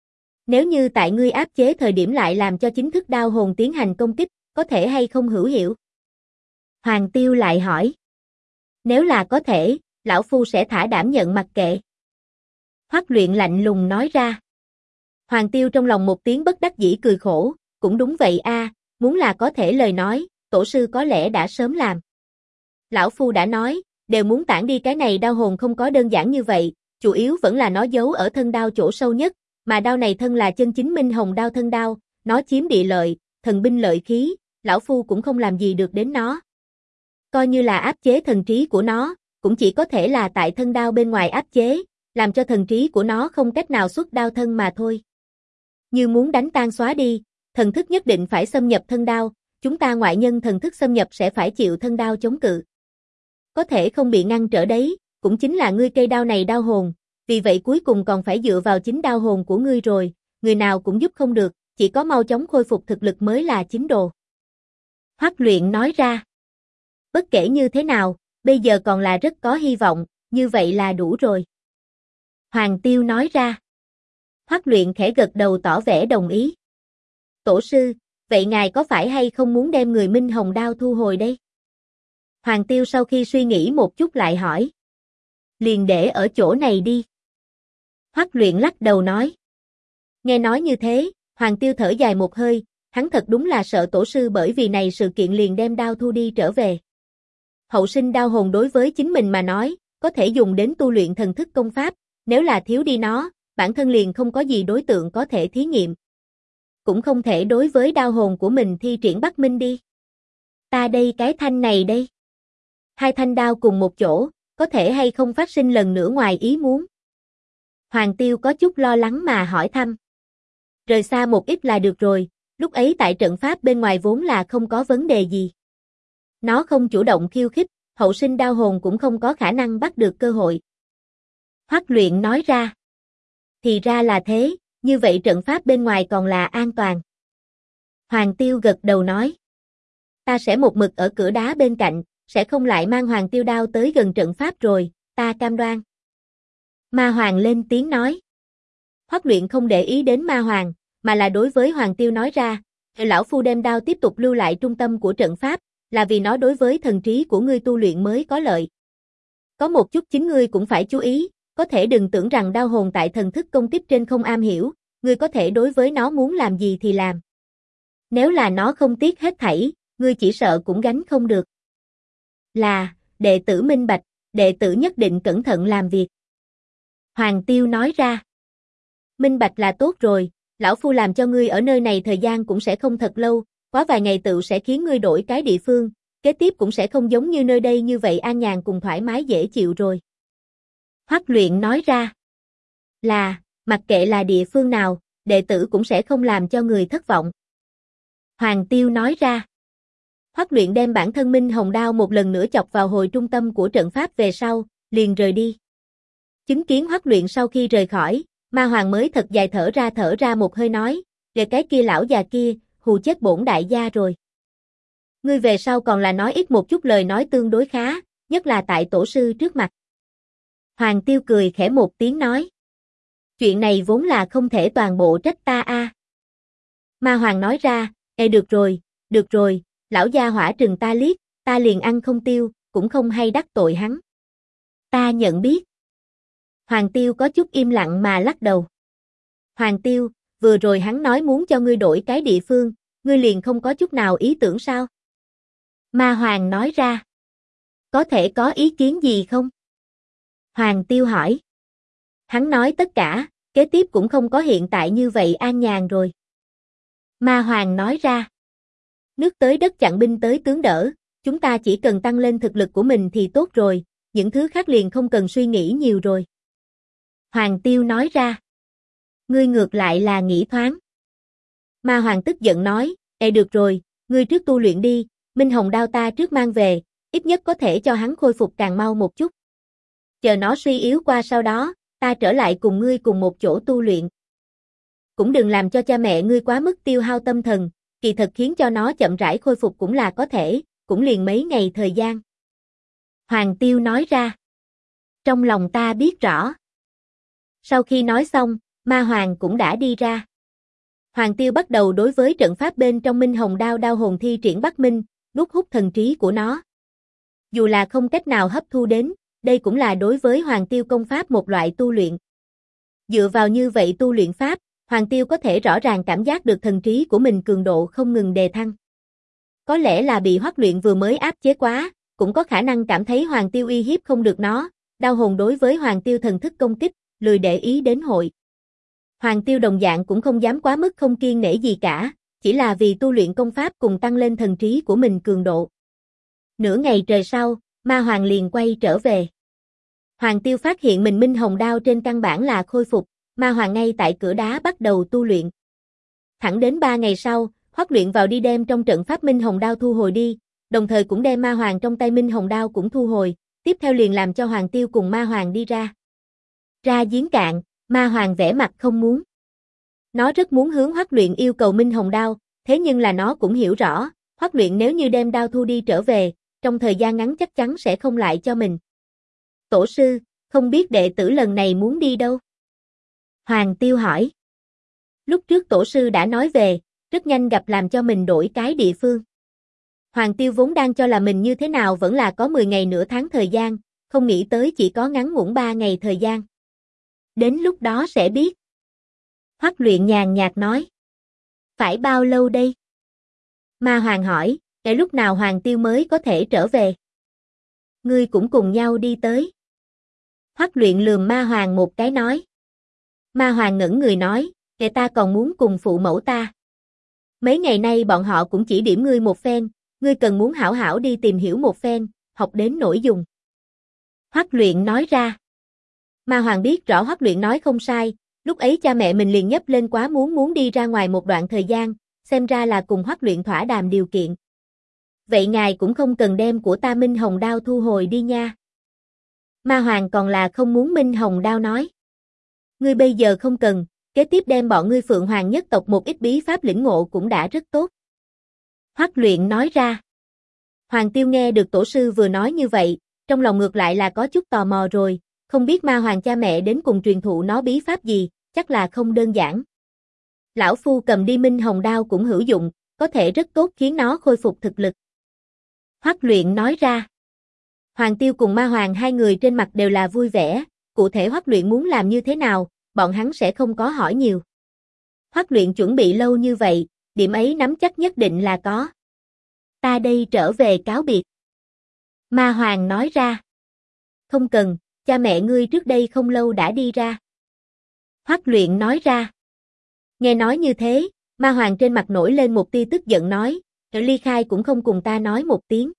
Nếu như tại ngươi áp chế thời điểm lại làm cho chính thức đao hồn tiến hành công kích, có thể hay không hữu hiệu? Hoàng Tiêu lại hỏi. Nếu là có thể, lão phu sẽ thả đảm nhận mặc kệ. Hoắc Luyện lạnh lùng nói ra. Hoàng Tiêu trong lòng một tiếng bất đắc dĩ cười khổ, cũng đúng vậy a, muốn là có thể lời nói, tổ sư có lẽ đã sớm làm. Lão phu đã nói, đều muốn tản đi cái này đao hồn không có đơn giản như vậy, chủ yếu vẫn là nó giấu ở thân đao chỗ sâu nhất, mà đao này thân là chân chính minh hồng đao thân đao, nó chiếm địa lợi, thần binh lợi khí, lão phu cũng không làm gì được đến nó. Coi như là áp chế thần trí của nó, cũng chỉ có thể là tại thân đao bên ngoài áp chế, làm cho thần trí của nó không cách nào xuất đao thân mà thôi. Như muốn đánh tan xóa đi, thần thức nhất định phải xâm nhập thân đao, chúng ta ngoại nhân thần thức xâm nhập sẽ phải chịu thân đao chống cự. Có thể không bị ngăn trở đấy, cũng chính là ngươi cây đao này đao hồn, vì vậy cuối cùng còn phải dựa vào chính đao hồn của ngươi rồi, người nào cũng giúp không được, chỉ có mau chóng khôi phục thực lực mới là chính đồ. Hoắc Luyện nói ra. Bất kể như thế nào, bây giờ còn là rất có hy vọng, như vậy là đủ rồi. Hoàng Tiêu nói ra. Hoắc Luyện khẽ gật đầu tỏ vẻ đồng ý. Tổ sư, vậy ngài có phải hay không muốn đem người minh hồng đao thu hồi đây? Hoàng Tiêu sau khi suy nghĩ một chút lại hỏi. Liền để ở chỗ này đi. Hoắc Luyện lắc đầu nói. Nghe nói như thế, Hoàng Tiêu thở dài một hơi, hắn thật đúng là sợ tổ sư bởi vì này sự kiện liền đem đao thu đi trở về. Hậu sinh đao hồn đối với chính mình mà nói, có thể dùng đến tu luyện thần thức công pháp, nếu là thiếu đi nó, bản thân liền không có gì đối tượng có thể thí nghiệm. Cũng không thể đối với đao hồn của mình thi triển Bắc Minh đi. Ta đây cái thanh này đây. Hai thanh đao cùng một chỗ, có thể hay không phát sinh lần nữa ngoài ý muốn. Hoàng Tiêu có chút lo lắng mà hỏi thăm. Rời xa một ít là được rồi, lúc ấy tại trận pháp bên ngoài vốn là không có vấn đề gì. Nó không chủ động khiêu khích, hậu sinh đao hồn cũng không có khả năng bắt được cơ hội. Hoắc Luyện nói ra. Thì ra là thế, như vậy trận pháp bên ngoài còn là an toàn. Hoàng Tiêu gật đầu nói. Ta sẽ một mực ở cửa đá bên cạnh, sẽ không lại mang Hoàng Tiêu đao tới gần trận pháp rồi, ta cam đoan. Ma Hoàng lên tiếng nói. Hoắc Luyện không để ý đến Ma Hoàng, mà là đối với Hoàng Tiêu nói ra, lão phu đem đao tiếp tục lưu lại trung tâm của trận pháp, là vì nó đối với thần trí của ngươi tu luyện mới có lợi. Có một chút chính ngươi cũng phải chú ý, có thể đừng tưởng rằng đao hồn tại thần thức công kích trên không am hiểu, ngươi có thể đối với nó muốn làm gì thì làm. Nếu là nó không tiếc hết thảy, ngươi chỉ sợ cũng gánh không được. Là, đệ tử minh bạch, đệ tử nhất định cẩn thận làm việc. Hoàng Tiêu nói ra. Minh bạch là tốt rồi, lão phu làm cho ngươi ở nơi này thời gian cũng sẽ không thật lâu, quá vài ngày tự sẽ khiến ngươi đổi cái địa phương, kế tiếp cũng sẽ không giống như nơi đây như vậy an nhàn cùng thoải mái dễ chịu rồi. Hoắc Luyện nói ra. Là, mặc kệ là địa phương nào, đệ tử cũng sẽ không làm cho người thất vọng. Hoàng Tiêu nói ra. Hoắc Luyện đem bản thân minh hồng đao một lần nữa chọc vào hồi trung tâm của trận pháp về sau, liền rời đi. Chứng kiến Hoắc Luyện sau khi rời khỏi, Ma Hoàng mới thật dài thở ra một hơi nói, để cái kia lão già kia, hù chết bổn đại gia rồi. Ngươi về sau còn là nói ít một chút lời nói tương đối khá, nhất là tại tổ sư trước mặt. Hoàng Tiêu cười khẽ một tiếng nói. Chuyện này vốn là không thể toàn bộ trách ta a. Ma Hoàng nói ra, được rồi, lão gia hỏa trừng ta liếc, ta liền ăn không tiêu, cũng không hay đắc tội hắn. Ta nhận biết. Hoàng Tiêu có chút im lặng mà lắc đầu. Hoàng Tiêu, vừa rồi hắn nói muốn cho ngươi đổi cái địa phương, ngươi liền không có chút nào ý tưởng sao? Ma Hoàng nói ra. Có thể có ý kiến gì không? Hoàng Tiêu hỏi. Hắn nói tất cả, kế tiếp cũng không có hiện tại như vậy an nhàn rồi. Ma Hoàng nói ra. Nước tới đất chặn binh tới tướng đỡ, chúng ta chỉ cần tăng lên thực lực của mình thì tốt rồi, những thứ khác liền không cần suy nghĩ nhiều rồi. Hoàng Tiêu nói ra. Ngươi ngược lại là nghĩ thoáng. Ma Hoàng tức giận nói, được rồi, ngươi trước tu luyện đi, Minh Hồng đao ta trước mang về, ít nhất có thể cho hắn khôi phục càng mau một chút. Chờ nó suy yếu qua sau đó, ta trở lại cùng ngươi cùng một chỗ tu luyện. Cũng đừng làm cho cha mẹ ngươi quá mức tiêu hao tâm thần, kỳ thật khiến cho nó chậm rãi khôi phục cũng là có thể, cũng liền mấy ngày thời gian. Hoàng Tiêu nói ra. Trong lòng ta biết rõ. Sau khi nói xong, Ma Hoàng cũng đã đi ra. Hoàng Tiêu bắt đầu đối với trận pháp bên trong Minh Hồng Đao đao hồn thi triển Bắc Minh, nuốt hút thần trí của nó. Dù là không cách nào hấp thu đến, đây cũng là đối với Hoàng Tiêu công pháp một loại tu luyện. Dựa vào như vậy tu luyện pháp, Hoàng Tiêu có thể rõ ràng cảm giác được thần trí của mình cường độ không ngừng đề thăng. Có lẽ là bị Hoắc Luyện vừa mới áp chế quá, cũng có khả năng cảm thấy Hoàng Tiêu uy hiếp không được nó, đao hồn đối với Hoàng Tiêu thần thức công kích, lười để ý đến hội. Hoàng Tiêu đồng dạng cũng không dám quá mức không kiêng nể gì cả, chỉ là vì tu luyện công pháp cùng tăng lên thần trí của mình cường độ. Nửa ngày trời sau, Ma Hoàng liền quay trở về. Hoàng Tiêu phát hiện mình Minh Hồng Đao trên căn bản là khôi phục, Ma Hoàng ngay tại cửa đá bắt đầu tu luyện. Thẳng đến 3 ngày sau, Hoắc Luyện vào đi đem trong trận pháp Minh Hồng Đao thu hồi đi, đồng thời cũng đem Ma Hoàng trong tay Minh Hồng Đao cũng thu hồi, tiếp theo liền làm cho Hoàng Tiêu cùng Ma Hoàng đi ra. Ra giếng cạn, Ma Hoàng vẻ mặt không muốn. Nó rất muốn hướng Hoắc Luyện yêu cầu Minh Hồng Đao, thế nhưng là nó cũng hiểu rõ, Hoắc Luyện nếu như đem đao thu đi trở về, trong thời gian ngắn chắc chắn sẽ không lại cho mình. Tổ sư, không biết đệ tử lần này muốn đi đâu? Hoàng Tiêu hỏi. Lúc trước tổ sư đã nói về, rất nhanh gặp làm cho mình đổi cái địa phương. Hoàng Tiêu vốn đang cho là mình như thế nào vẫn là có 10 ngày nửa tháng thời gian, không nghĩ tới chỉ có ngắn ngủn 3 ngày thời gian. Đến lúc đó sẽ biết. Hoắc Luyện nhàn nhạt nói. Phải bao lâu đây? Ma Hoàng hỏi, để lúc nào Hoàng Tiêu mới có thể trở về? Ngươi cũng cùng nhau đi tới. Hoắc Luyện lườm Ma Hoàng một cái nói. Ma Hoàng ngẩn người nói, để ta còn muốn cùng phụ mẫu ta. Mấy ngày nay bọn họ cũng chỉ điểm ngươi một phen, ngươi cần muốn hảo hảo đi tìm hiểu một phen, học đến nỗi dùng. Hoắc Luyện nói ra. Ma Hoàng biết rõ Hoắc Luyện nói không sai, lúc ấy cha mẹ mình liền nhấp lên quá muốn đi ra ngoài một đoạn thời gian, xem ra là cùng Hoắc Luyện thỏa đàm điều kiện. Vậy ngài cũng không cần đem của ta Minh Hồng Đao thu hồi đi nha. Ma Hoàng còn là không muốn Minh Hồng Đao nói. Ngươi bây giờ không cần, kế tiếp đem bọn ngươi Phượng Hoàng nhất tộc một ít bí pháp lĩnh ngộ cũng đã rất tốt. Hoắc Luyện nói ra. Hoàng Tiêu nghe được tổ sư vừa nói như vậy, trong lòng ngược lại là có chút tò mò rồi, không biết Ma Hoàng cha mẹ đến cùng truyền thụ nó bí pháp gì, chắc là không đơn giản. Lão Phu cầm đi Minh Hồng Đao cũng hữu dụng, có thể rất tốt khiến nó khôi phục thực lực. Hoắc Luyện nói ra. Hoàng Tiêu cùng Ma Hoàng hai người trên mặt đều là vui vẻ, cụ thể Hoắc Luyện muốn làm như thế nào, bọn hắn sẽ không có hỏi nhiều. Hoắc Luyện chuẩn bị lâu như vậy, điểm ấy nắm chắc nhất định là có. Ta đây trở về cáo biệt. Ma Hoàng nói ra. Không cần, cha mẹ ngươi trước đây không lâu đã đi ra. Hoắc Luyện nói ra. Nghe nói như thế, Ma Hoàng trên mặt nổi lên một tia tức giận nói, ly khai cũng không cùng ta nói một tiếng.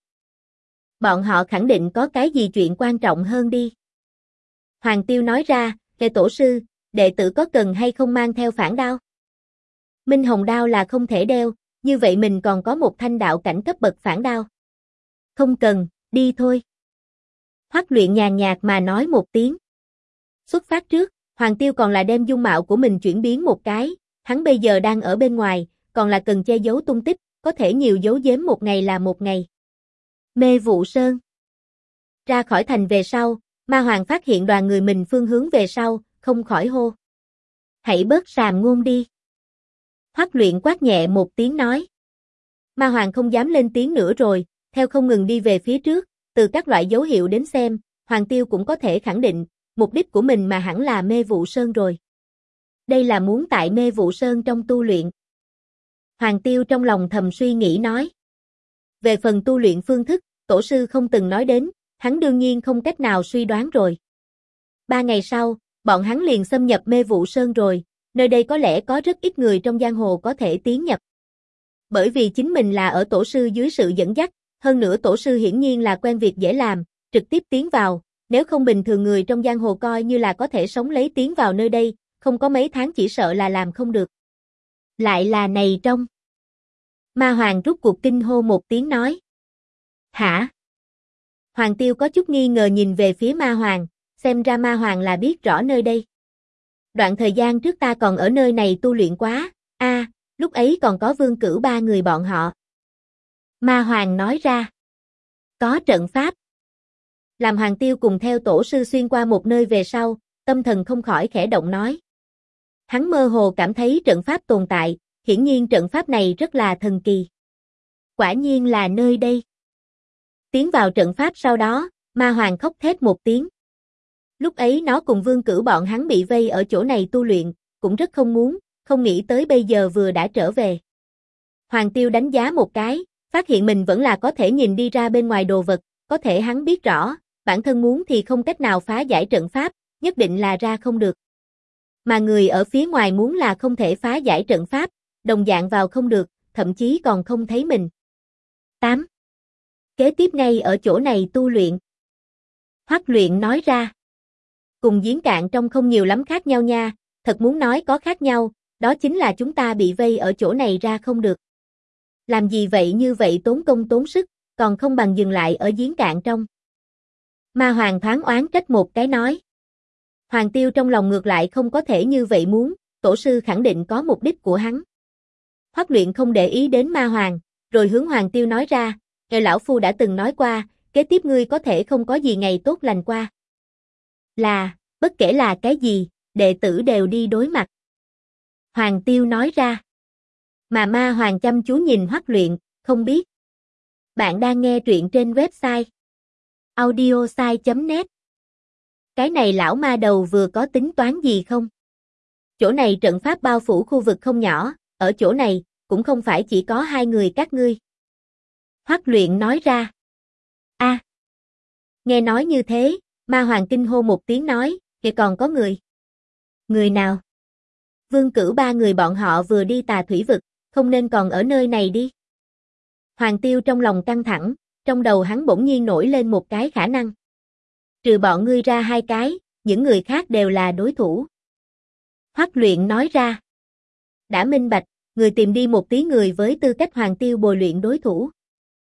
Bọn họ khẳng định có cái gì chuyện quan trọng hơn đi. Hoàng Tiêu nói ra, tổ sư, đệ tử có cần hay không mang theo phản đao? Minh Hồng Đao là không thể đeo, như vậy mình còn có một thanh đạo cảnh cấp bậc phản đao. Không cần, đi thôi. Hoắc Luyện nhàn nhạt mà nói một tiếng. Xuất phát trước, Hoàng Tiêu còn là đem dung mạo của mình chuyển biến một cái, hắn bây giờ đang ở bên ngoài, còn là cần che giấu tung tích, có thể nhiều giấu giếm một ngày là một ngày. Mê Vụ Sơn. Ra khỏi thành về sau, Ma Hoàng phát hiện đoàn người mình phương hướng về sau, không khỏi hô. Hãy bớt sàm ngôn đi. Hoắc Luyện quát nhẹ một tiếng nói. Ma Hoàng không dám lên tiếng nữa rồi, theo không ngừng đi về phía trước, từ các loại dấu hiệu đến xem, Hoàng Tiêu cũng có thể khẳng định, mục đích của mình mà hẳn là Mê Vụ Sơn rồi. Đây là muốn tại Mê Vụ Sơn trong tu luyện. Hoàng Tiêu trong lòng thầm suy nghĩ nói. Về phần tu luyện phương thức, tổ sư không từng nói đến, hắn đương nhiên không cách nào suy đoán rồi. 3 ngày sau, bọn hắn liền xâm nhập Mê Vụ Sơn rồi, nơi đây có lẽ có rất ít người trong giang hồ có thể tiến nhập. Bởi vì chính mình là ở tổ sư dưới sự dẫn dắt, hơn nữa tổ sư hiển nhiên là quen việc dễ làm, trực tiếp tiến vào, nếu không bình thường người trong giang hồ coi như là có thể sống lấy tiến vào nơi đây, không có mấy tháng chỉ sợ là làm không được. Lại là này trong. Ma Hoàng rút cuộc kinh hô một tiếng nói. Hả? Hoàng Tiêu có chút nghi ngờ nhìn về phía Ma Hoàng, xem ra Ma Hoàng là biết rõ nơi đây. Đoạn thời gian trước ta còn ở nơi này tu luyện quá, lúc ấy còn có Vương Cửu 3 người bọn họ. Ma Hoàng nói ra. Có trận pháp. Làm Hoàng Tiêu cùng theo tổ sư xuyên qua một nơi về sau, tâm thần không khỏi khẽ động nói. Hắn mơ hồ cảm thấy trận pháp tồn tại, hiển nhiên trận pháp này rất là thần kỳ. Quả nhiên là nơi đây. Tiến vào trận pháp sau đó, ma hoàng khóc thét một tiếng. Lúc ấy nó cùng Vương Cửu bọn hắn bị vây ở chỗ này tu luyện, cũng rất không muốn, không nghĩ tới bây giờ vừa đã trở về. Hoàng Tiêu đánh giá một cái, phát hiện mình vẫn là có thể nhìn đi ra bên ngoài đồ vật, có thể hắn biết rõ, bản thân muốn thì không cách nào phá giải trận pháp, nhất định là ra không được. Mà người ở phía ngoài muốn là không thể phá giải trận pháp, đồng dạng vào không được, thậm chí còn không thấy mình. 8. Kế tiếp ngay ở chỗ này tu luyện. Hoắc Luyện nói ra. Cùng Giếng Cạn trong không nhiều lắm khác nhau nha, thật muốn nói có khác nhau, đó chính là chúng ta bị vây ở chỗ này ra không được. Làm gì vậy như vậy tốn công tốn sức, còn không bằng dừng lại ở Giếng Cạn trong. Ma Hoàng thoáng oán trách một cái nói. Hoàng Tiêu trong lòng ngược lại không có thể như vậy muốn, tổ sư khẳng định có mục đích của hắn. Hoắc Luyện không để ý đến Ma Hoàng, rồi hướng Hoàng Tiêu nói ra, lão phu đã từng nói qua, kế tiếp ngươi có thể không có gì ngày tốt lành qua. Là, bất kể là cái gì, đệ tử đều đi đối mặt. Hoàng Tiêu nói ra. Mà Ma Hoàng chăm chú nhìn Hoắc Luyện, không biết. Bạn đang nghe truyện trên website audiosai.net. Cái này lão ma đầu vừa có tính toán gì không? Chỗ này trận pháp bao phủ khu vực không nhỏ, ở chỗ này, cũng không phải chỉ có hai người các ngươi. Hoắc Luyện nói ra. A. Nghe nói như thế, Ma Hoàng kinh hô một tiếng nói, kìa còn có người. Người nào? Vương Cửu ba người bọn họ vừa đi Tà Thủy Vực, không nên còn ở nơi này đi. Hoàng Tiêu trong lòng căng thẳng, trong đầu hắn bỗng nhiên nổi lên một cái khả năng. Trừ bọn ngươi ra hai cái, những người khác đều là đối thủ. Hoắc Luyện nói ra. Đã minh bạch, người tìm đi một tí người với tư cách Hoàng Tiêu bồi luyện đối thủ.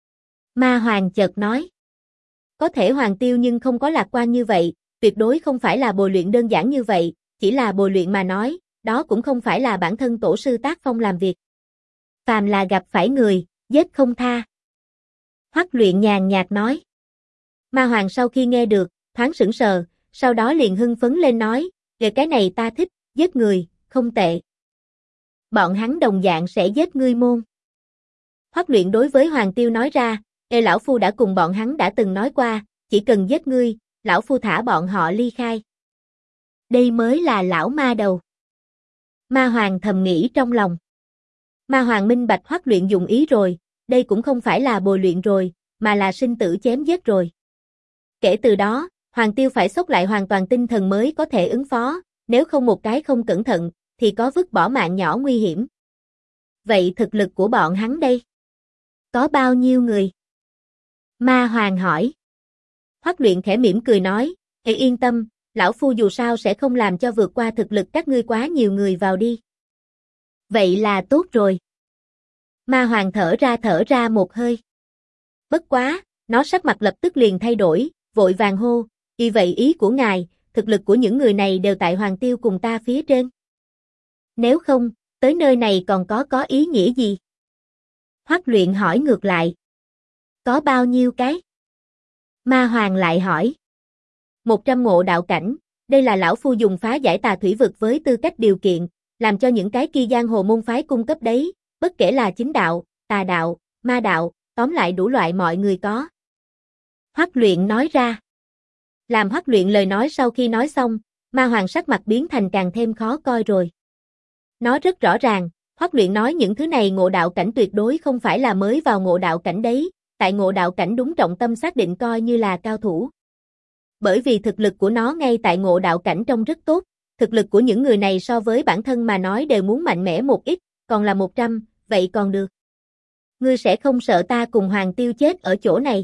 Ma Hoàng chợt nói. Có thể Hoàng Tiêu nhưng không có lạc quan như vậy, tuyệt đối không phải là bồi luyện đơn giản như vậy, chỉ là bồi luyện mà nói, đó cũng không phải là bản thân tổ sư tác phong làm việc. Phàm là gặp phải người, giết không tha. Hoắc Luyện nhàn nhạt nói. Ma Hoàng sau khi nghe được, thoáng sững sờ, sau đó liền hưng phấn lên nói, về cái này ta thích, giết người, không tệ. Bọn hắn đồng dạng sẽ giết ngươi môn. Hoắc Luyện đối với Hoàng Tiêu nói ra, lão phu đã cùng bọn hắn đã từng nói qua, chỉ cần giết ngươi, lão phu thả bọn họ ly khai. Đây mới là lão ma đầu. Ma Hoàng thầm nghĩ trong lòng. Ma Hoàng minh bạch Hoắc Luyện dùng ý rồi, đây cũng không phải là bồi luyện rồi, mà là sinh tử chém giết rồi. Kể từ đó, Hoàng Tiêu phải xốc lại hoàn toàn tinh thần mới có thể ứng phó, nếu không một cái không cẩn thận, thì có vứt bỏ mạng nhỏ nguy hiểm. Vậy thực lực của bọn hắn đây? Có bao nhiêu người? Ma Hoàng hỏi. Hoắc Luyện khẽ mỉm cười nói, yên tâm, lão phu dù sao sẽ không làm cho vượt qua thực lực các ngươi quá nhiều người vào đi. Vậy là tốt rồi. Ma Hoàng thở ra một hơi. Bất quá, nó sắc mặt lập tức liền thay đổi, vội vàng hô, vậy ý của ngài, thực lực của những người này đều tại Hoàng Tiêu cùng ta phía trên. Nếu không, tới nơi này còn có ý nghĩa gì? Hoắc Luyện hỏi ngược lại. Có bao nhiêu cái? Ma Hoàng lại hỏi. 100 ngộ đạo cảnh, đây là lão phu dùng phá giải Tà Thủy Vực với tư cách điều kiện, làm cho những cái kia giang hồ môn phái cung cấp đấy, bất kể là chính đạo, tà đạo, ma đạo, tóm lại đủ loại mọi người có. Hoắc Luyện nói ra. Làm Hoắc Luyện lời nói sau khi nói xong, Ma Hoàng sắc mặt biến thành càng thêm khó coi rồi. Nó rất rõ ràng, Hoắc Luyện nói những thứ này ngộ đạo cảnh tuyệt đối không phải là mới vào ngộ đạo cảnh đấy, tại ngộ đạo cảnh đúng trọng tâm xác định coi như là cao thủ. Bởi vì thực lực của nó ngay tại ngộ đạo cảnh trong rất tốt, thực lực của những người này so với bản thân mà nói đều muốn mạnh mẽ một ít, còn là 100, vậy còn được. Ngươi sẽ không sợ ta cùng Hoàng Tiêu chết ở chỗ này?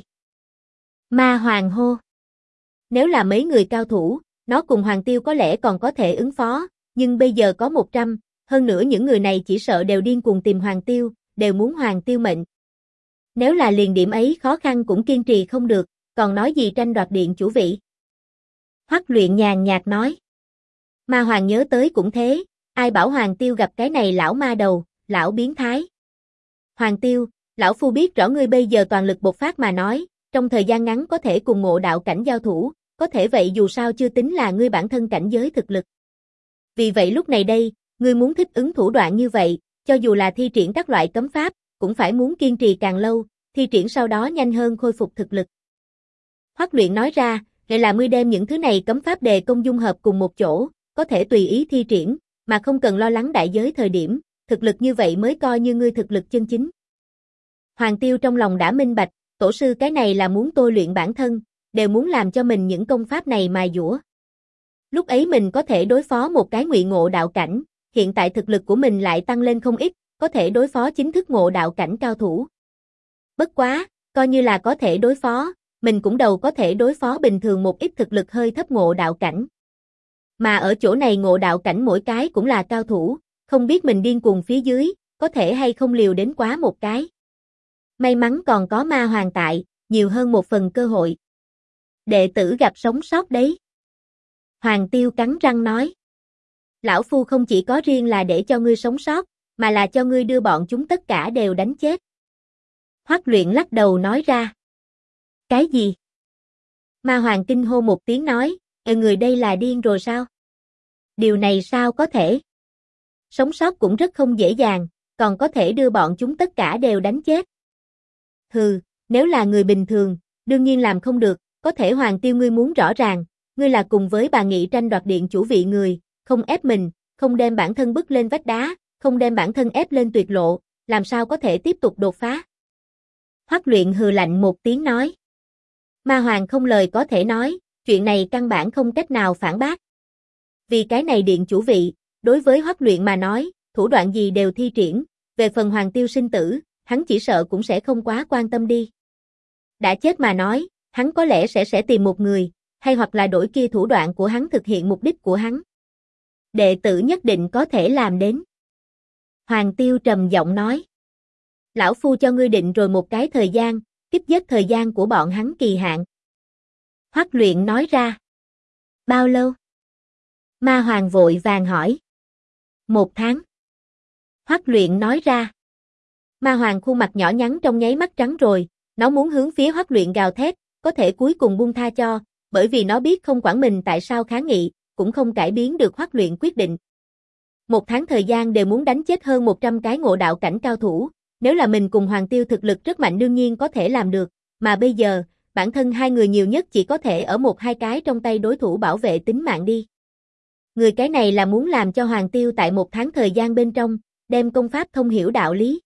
Ma Hoàng hô. Nếu là mấy người cao thủ, nó cùng Hoàng Tiêu có lẽ còn có thể ứng phó, nhưng bây giờ có 100, hơn nữa những người này chỉ sợ đều điên cuồng tìm Hoàng Tiêu, đều muốn Hoàng Tiêu mệnh. Nếu là liền điểm ấy khó khăn cũng kiên trì không được, còn nói gì tranh đoạt điện chủ vị? Hoắc Luyện nhàn nhạt nói. Ma Hoàng nhớ tới cũng thế, ai bảo Hoàng Tiêu gặp cái này lão ma đầu, lão biến thái. Hoàng Tiêu, lão phu biết rõ ngươi bây giờ toàn lực bộc phát mà nói, trong thời gian ngắn có thể cùng ngộ đạo cảnh giao thủ, có thể vậy dù sao chưa tính là ngươi bản thân cảnh giới thực lực. Vì vậy lúc này đây, ngươi muốn thích ứng thủ đoạn như vậy, cho dù là thi triển các loại cấm pháp, cũng phải muốn kiên trì càng lâu, thi triển sau đó nhanh hơn khôi phục thực lực. Hoắc Luyện nói ra, lại là ngươi đem những thứ này cấm pháp đề công dung hợp cùng một chỗ, có thể tùy ý thi triển, mà không cần lo lắng đại giới thời điểm, thực lực như vậy mới coi như ngươi thực lực chân chính. Hoàng Tiêu trong lòng đã minh bạch, tổ sư cái này là muốn tôi luyện bản thân, đều muốn làm cho mình những công pháp này mài dũa. Lúc ấy mình có thể đối phó một cái ngụy ngộ đạo cảnh, hiện tại thực lực của mình lại tăng lên không ít, có thể đối phó chính thức ngộ đạo cảnh cao thủ. Bất quá, coi như là có thể đối phó, mình cũng đầu có thể đối phó bình thường một ít thực lực hơi thấp ngộ đạo cảnh. Mà ở chỗ này ngộ đạo cảnh mỗi cái cũng là cao thủ, không biết mình điên cuồng phía dưới, có thể hay không liều đến quá một cái. May mắn còn có ma hoàng tại, nhiều hơn một phần cơ hội. Đệ tử gặp sống sót đấy. Hoàng Tiêu cắn răng nói. Lão Phu không chỉ có riêng là để cho ngươi sống sót, mà là cho ngươi đưa bọn chúng tất cả đều đánh chết. Hoắc Luyện lắc đầu nói ra. Cái gì? Ma Hoàng kinh hô một tiếng nói, người đây là điên rồi sao? Điều này sao có thể? Sống sót cũng rất không dễ dàng, còn có thể đưa bọn chúng tất cả đều đánh chết. Hừ, nếu là người bình thường, đương nhiên làm không được, có thể Hoàng Tiêu ngươi muốn rõ ràng, ngươi là cùng với bà Nghị tranh đoạt điện chủ vị người, không ép mình, không đem bản thân bức lên vách đá, không đem bản thân ép lên tuyệt lộ, làm sao có thể tiếp tục đột phá? Hoắc Luyện hừ lạnh một tiếng nói. Ma Hoàng không lời có thể nói, chuyện này căn bản không cách nào phản bác. Vì cái này điện chủ vị, đối với Hoắc Luyện mà nói, thủ đoạn gì đều thi triển, về phần Hoàng Tiêu sinh tử, hắn chỉ sợ cũng sẽ không quá quan tâm đi. Đã chết mà nói, hắn có lẽ sẽ tìm một người, hay hoặc là đổi kia thủ đoạn của hắn thực hiện mục đích của hắn. Đệ tử nhất định có thể làm đến. Hoàng Tiêu trầm giọng nói. Lão Phu cho ngươi định rồi một cái thời gian, tiếp giết thời gian của bọn hắn kỳ hạn. Hoắc Luyện nói ra. Bao lâu? Ma Hoàng vội vàng hỏi. 1 tháng. Hoắc Luyện nói ra. Ma Hoàng khuôn mặt nhỏ nhắn trong nháy mắt trắng rồi, nó muốn hướng phía Hoắc Luyện gào thét, có thể cuối cùng buông tha cho, bởi vì nó biết không quản mình tại sao kháng nghị, cũng không cải biến được Hoắc Luyện quyết định. 1 tháng thời gian đều muốn đánh chết hơn 100 cái ngộ đạo cảnh cao thủ, nếu là mình cùng Hoàng Tiêu thực lực rất mạnh đương nhiên có thể làm được, mà bây giờ, bản thân hai người nhiều nhất chỉ có thể ở 1-2 cái trong tay đối thủ bảo vệ tính mạng đi. Người cái này là muốn làm cho Hoàng Tiêu tại 1 tháng thời gian bên trong, đem công pháp thông hiểu đạo lý.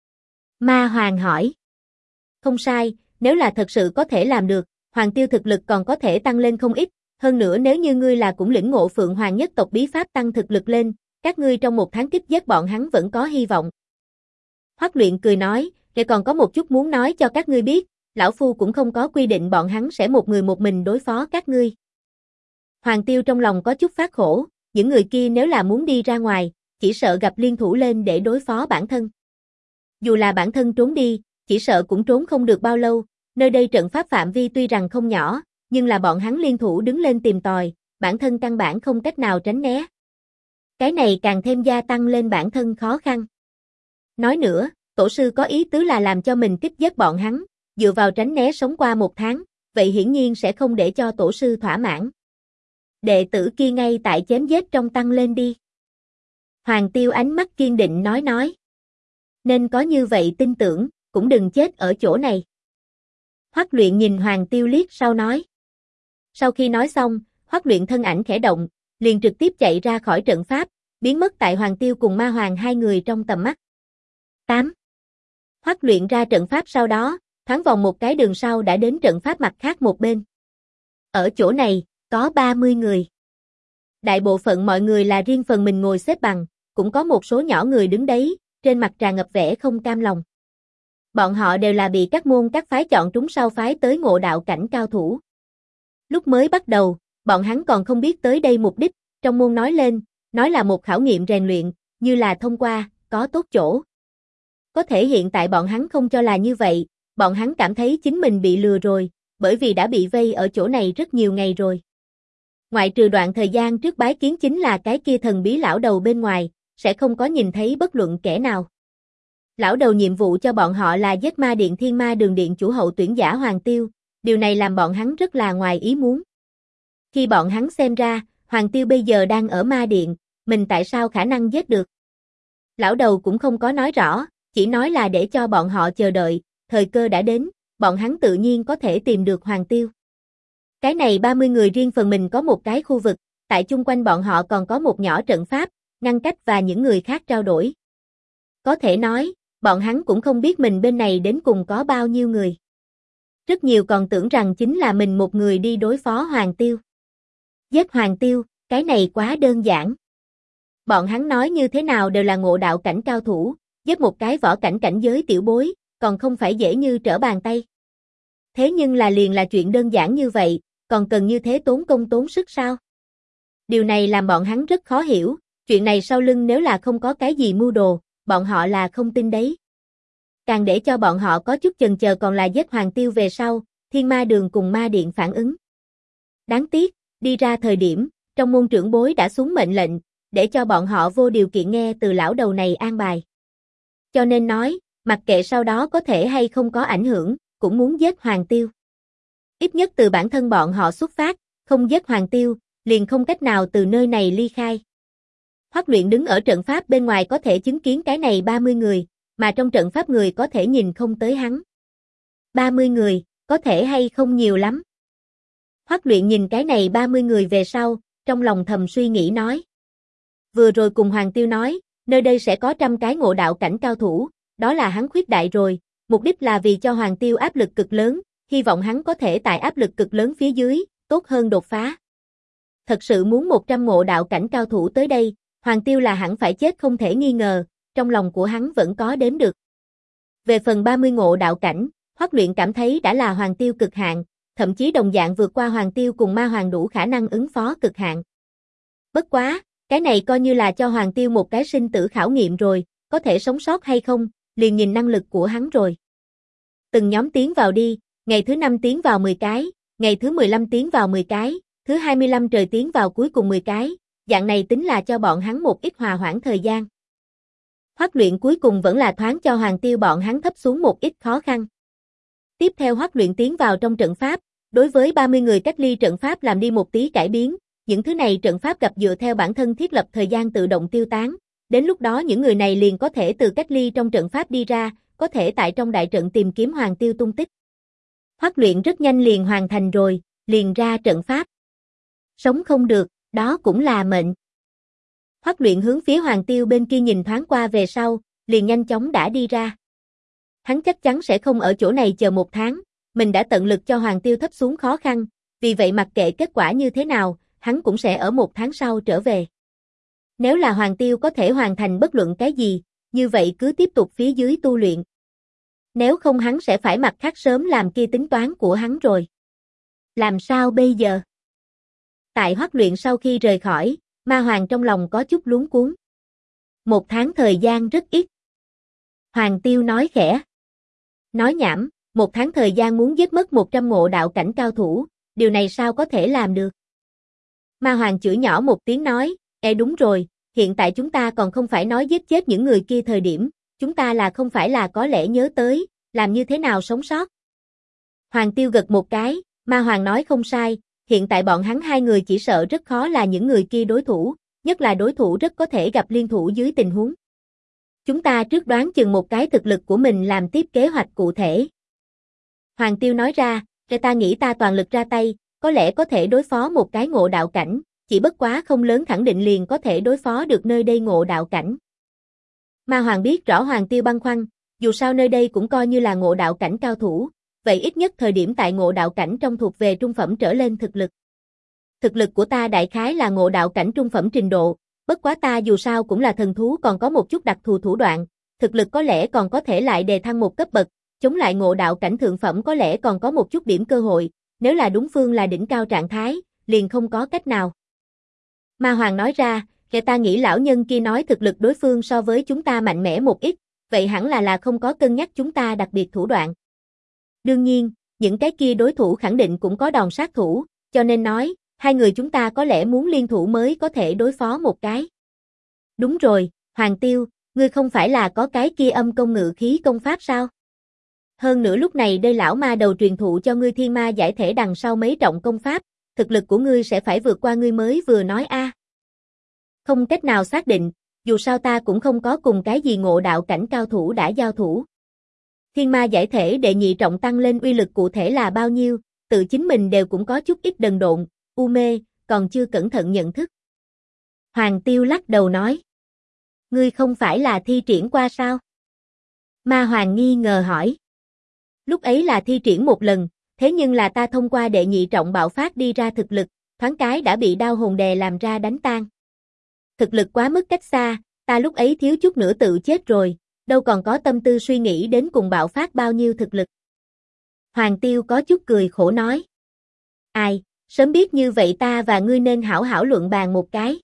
Ma Hoàng hỏi. Không sai, nếu là thật sự có thể làm được, Hoàng Tiêu thực lực còn có thể tăng lên không ít, hơn nữa nếu như ngươi là cũng lĩnh ngộ Phượng Hoàng nhất tộc bí pháp tăng thực lực lên, các ngươi trong 1 tháng kích giết bọn hắn vẫn có hy vọng. Hoắc Luyện cười nói, để còn có một chút muốn nói cho các ngươi biết, lão Phu cũng không có quy định bọn hắn sẽ một người một mình đối phó các ngươi. Hoàng Tiêu trong lòng có chút phát khổ, những người kia nếu là muốn đi ra ngoài, chỉ sợ gặp liên thủ lên để đối phó bản thân. Dù là bản thân trốn đi, chỉ sợ cũng trốn không được bao lâu, nơi đây trận pháp phạm vi tuy rằng không nhỏ, nhưng là bọn hắn liên thủ đứng lên tìm tòi, bản thân căn bản không cách nào tránh né. Cái này càng thêm gia tăng lên bản thân khó khăn. Nói nữa, tổ sư có ý tứ là làm cho mình tiếp giết bọn hắn, dựa vào tránh né sống qua 1 tháng, vậy hiển nhiên sẽ không để cho tổ sư thỏa mãn. Đệ tử kia ngay tại chém giết trong tăng lên đi. Hoàng Tiêu ánh mắt kiên định nói. Nên có như vậy tin tưởng, cũng đừng chết ở chỗ này. Hoắc Luyện nhìn Hoàng Tiêu liếc sau nói. Sau khi nói xong, Hoắc Luyện thân ảnh khẽ động, liền trực tiếp chạy ra khỏi trận pháp, biến mất tại Hoàng Tiêu cùng Ma Hoàng hai người trong tầm mắt. 8. Hoắc Luyện ra trận pháp sau đó, thoáng vòng một cái đường sau đã đến trận pháp mặt khác một bên. Ở chỗ này, có 30 người. Đại bộ phận mọi người là riêng phần mình ngồi xếp bằng, cũng có một số nhỏ người đứng đấy, trên mặt tràn ngập vẻ không cam lòng. Bọn họ đều là bị các môn các phái chọn trúng sau phái tới ngộ đạo cảnh cao thủ. Lúc mới bắt đầu, bọn hắn còn không biết tới đây mục đích, trong môn nói là một khảo nghiệm rèn luyện, như là thông qua, có tốt chỗ. Có thể hiện tại bọn hắn không cho là như vậy, bọn hắn cảm thấy chính mình bị lừa rồi, bởi vì đã bị vây ở chỗ này rất nhiều ngày rồi. Ngoại trừ đoạn thời gian trước bái kiến chính là cái kia thần bí lão đầu bên ngoài, sẽ không có nhìn thấy bất luận kẻ nào. Lão đầu nhiệm vụ cho bọn họ là giết ma điện Thiên Ma Đường điện chủ hậu tuyển giả Hoàng Tiêu, điều này làm bọn hắn rất là ngoài ý muốn. Khi bọn hắn xem ra, Hoàng Tiêu bây giờ đang ở ma điện, mình tại sao khả năng giết được. Lão đầu cũng không có nói rõ, chỉ nói là để cho bọn họ chờ đợi, thời cơ đã đến, bọn hắn tự nhiên có thể tìm được Hoàng Tiêu. Cái này 30 người riêng phần mình có một cái khu vực, tại chung quanh bọn họ còn có một nhỏ trận pháp, ngăn cách và những người khác trao đổi. Có thể nói, bọn hắn cũng không biết mình bên này đến cùng có bao nhiêu người. Rất nhiều còn tưởng rằng chính là mình một người đi đối phó Hoàng Tiêu. Giết Hoàng Tiêu, cái này quá đơn giản. Bọn hắn nói như thế nào đều là ngộ đạo cảnh cao thủ, giết một cái võ cảnh cảnh giới tiểu bối, còn không phải dễ như trở bàn tay. Thế nhưng liền là chuyện đơn giản như vậy, còn cần như thế tốn công tốn sức sao? Điều này làm bọn hắn rất khó hiểu, chuyện này sau lưng nếu là không có cái gì mưu đồ, bọn họ là không tin đấy. Càng để cho bọn họ có chút chần chờ còn là giết Hoàng Tiêu về sau, Thiên Ma Đường cùng Ma Điện phản ứng. Đáng tiếc, đi ra thời điểm, trong môn trưởng bối đã xuống mệnh lệnh, để cho bọn họ vô điều kiện nghe từ lão đầu này an bài. Cho nên nói, mặc kệ sau đó có thể hay không có ảnh hưởng, cũng muốn giết Hoàng Tiêu. Ít nhất từ bản thân bọn họ xuất phát, không giết Hoàng Tiêu, liền không cách nào từ nơi này ly khai. Hoắc Luyện đứng ở trận pháp bên ngoài có thể chứng kiến cái này 30 người, mà trong trận pháp người có thể nhìn không tới hắn. 30 người, có thể hay không nhiều lắm. Hoắc Luyện nhìn cái này 30 người về sau, trong lòng thầm suy nghĩ nói. Vừa rồi cùng Hoàng Tiêu nói, nơi đây sẽ có 100 cái ngộ đạo cảnh cao thủ, đó là hắn khuyết đại rồi, mục đích là vì cho Hoàng Tiêu áp lực cực lớn, hy vọng hắn có thể tại áp lực cực lớn phía dưới, tốt hơn đột phá. Thật sự muốn 100 ngộ đạo cảnh cao thủ tới đây, Hoàng Tiêu là hẳn phải chết không thể nghi ngờ, trong lòng của hắn vẫn có đếm được. Về phần 30 ngộ đạo cảnh, Hoắc Luyện cảm thấy đã là Hoàng Tiêu cực hạn, thậm chí đồng dạng vượt qua Hoàng Tiêu cùng Ma Hoàng đủ khả năng ứng phó cực hạn. Bất quá, cái này coi như là cho Hoàng Tiêu một cái sinh tử khảo nghiệm rồi, có thể sống sót hay không, liền nhìn năng lực của hắn rồi. Từng nhóm tiến vào đi, ngày thứ 5 tiến vào 10 cái, ngày thứ 15 tiến vào 10 cái, thứ 25 trời tiến vào cuối cùng 10 cái, dạng này tính là cho bọn hắn một ít hòa hoãn thời gian. Hoắc Luyện cuối cùng vẫn là thoáng cho Hoàng Tiêu bọn hắn thấp xuống một ít khó khăn. Tiếp theo Hoắc Luyện tiến vào trong trận pháp, đối với 30 người cách ly trận pháp làm đi một tí cải biến, những thứ này trận pháp gặp dựa theo bản thân thiết lập thời gian tự động tiêu tán, đến lúc đó những người này liền có thể từ cách ly trong trận pháp đi ra, có thể tại trong đại trận tìm kiếm Hoàng Tiêu tung tích. Hoắc Luyện rất nhanh liền hoàn thành rồi, liền ra trận pháp. Sống không được, đó cũng là mệnh. Hoắc Luyện hướng phía Hoàng Tiêu bên kia nhìn thoáng qua về sau, liền nhanh chóng đã đi ra. Hắn chắc chắn sẽ không ở chỗ này chờ 1 tháng, mình đã tận lực cho Hoàng Tiêu thấp xuống khó khăn, vì vậy mặc kệ kết quả như thế nào, hắn cũng sẽ ở 1 tháng sau trở về. Nếu là Hoàng Tiêu có thể hoàn thành bất luận cái gì, như vậy cứ tiếp tục phía dưới tu luyện. Nếu không hắn sẽ phải mặt khác sớm làm kia tính toán của hắn rồi. Làm sao bây giờ? Tại Hoắc Luyện sau khi rời khỏi, Ma Hoàng trong lòng có chút luống cuống. 1 tháng thời gian rất ít. Hoàng Tiêu nói khẽ. Nói nhảm, 1 tháng thời gian muốn giết mất 100 ngộ đạo cảnh cao thủ, điều này sao có thể làm được? Ma Hoàng chửi nhỏ một tiếng nói, đúng rồi, hiện tại chúng ta còn không phải nói giết chết những người kia thời điểm, chúng ta là không phải là có lẽ nhớ tới, làm như thế nào sống sót. Hoàng Tiêu gật một cái, Ma Hoàng nói không sai, hiện tại bọn hắn 2 người chỉ sợ rất khó là những người kia đối thủ, nhất là đối thủ rất có thể gặp liên thủ dưới tình huống. Chúng ta trước đoán chừng một cái thực lực của mình làm tiếp kế hoạch cụ thể. Hoàng Tiêu nói ra, ta nghĩ ta toàn lực ra tay, có lẽ có thể đối phó một cái ngộ đạo cảnh, chỉ bất quá không lớn khẳng định liền có thể đối phó được nơi đây ngộ đạo cảnh. Ma Hoàng biết rõ Hoàng Tiêu băn khoăn, dù sao nơi đây cũng coi như là ngộ đạo cảnh cao thủ, vậy ít nhất thời điểm tại ngộ đạo cảnh trong thuộc về trung phẩm trở lên thực lực. Thực lực của ta đại khái là ngộ đạo cảnh trung phẩm trình độ, bất quá ta dù sao cũng là thần thú còn có một chút đặc thù thủ đoạn, thực lực có lẽ còn có thể lại đề thăng một cấp bậc, chống lại ngộ đạo cảnh thượng phẩm có lẽ còn có một chút điểm cơ hội, nếu là đúng phương là đỉnh cao trạng thái, liền không có cách nào. Ma Hoàng nói ra, ta nghĩ lão nhân kia nói thực lực đối phương so với chúng ta mạnh mẽ một ít, vậy hẳn là không có cân nhắc chúng ta đặc biệt thủ đoạn. Đương nhiên, những cái kia đối thủ khẳng định cũng có đòn sát thủ, cho nên nói, 2 người chúng ta có lẽ muốn liên thủ mới có thể đối phó một cái. Đúng rồi, Hoàng Tiêu, ngươi không phải là có cái kia âm công ngự khí công pháp sao? Hơn nữa lúc này đây lão ma đầu truyền thụ cho ngươi thiên ma giải thể đằng sau mấy trọng công pháp, thực lực của ngươi sẽ phải vượt qua ngươi mới vừa nói a. Không cách nào xác định, dù sao ta cũng không có cùng cái gì ngộ đạo cảnh cao thủ đã giao thủ. Thiên ma giải thể đệ nhị trọng tăng lên uy lực cụ thể là bao nhiêu, tự chính mình đều cũng có chút ít đần độn, u mê, còn chưa cẩn thận nhận thức. Hoàng Tiêu lắc đầu nói. Ngươi không phải là thi triển qua sao? Ma Hoàng nghi ngờ hỏi. Lúc ấy là thi triển một lần, thế nhưng là ta thông qua đệ nhị trọng bạo phát đi ra thực lực, thoáng cái đã bị đao hồn đè làm ra đánh tan. Thực lực quá mức cách xa, ta lúc ấy thiếu chút nữa tự chết rồi, đâu còn có tâm tư suy nghĩ đến cùng bạo phát bao nhiêu thực lực. Hoàng Tiêu có chút cười khổ nói. Ai, sớm biết như vậy ta và ngươi nên hảo hảo luận bàn một cái.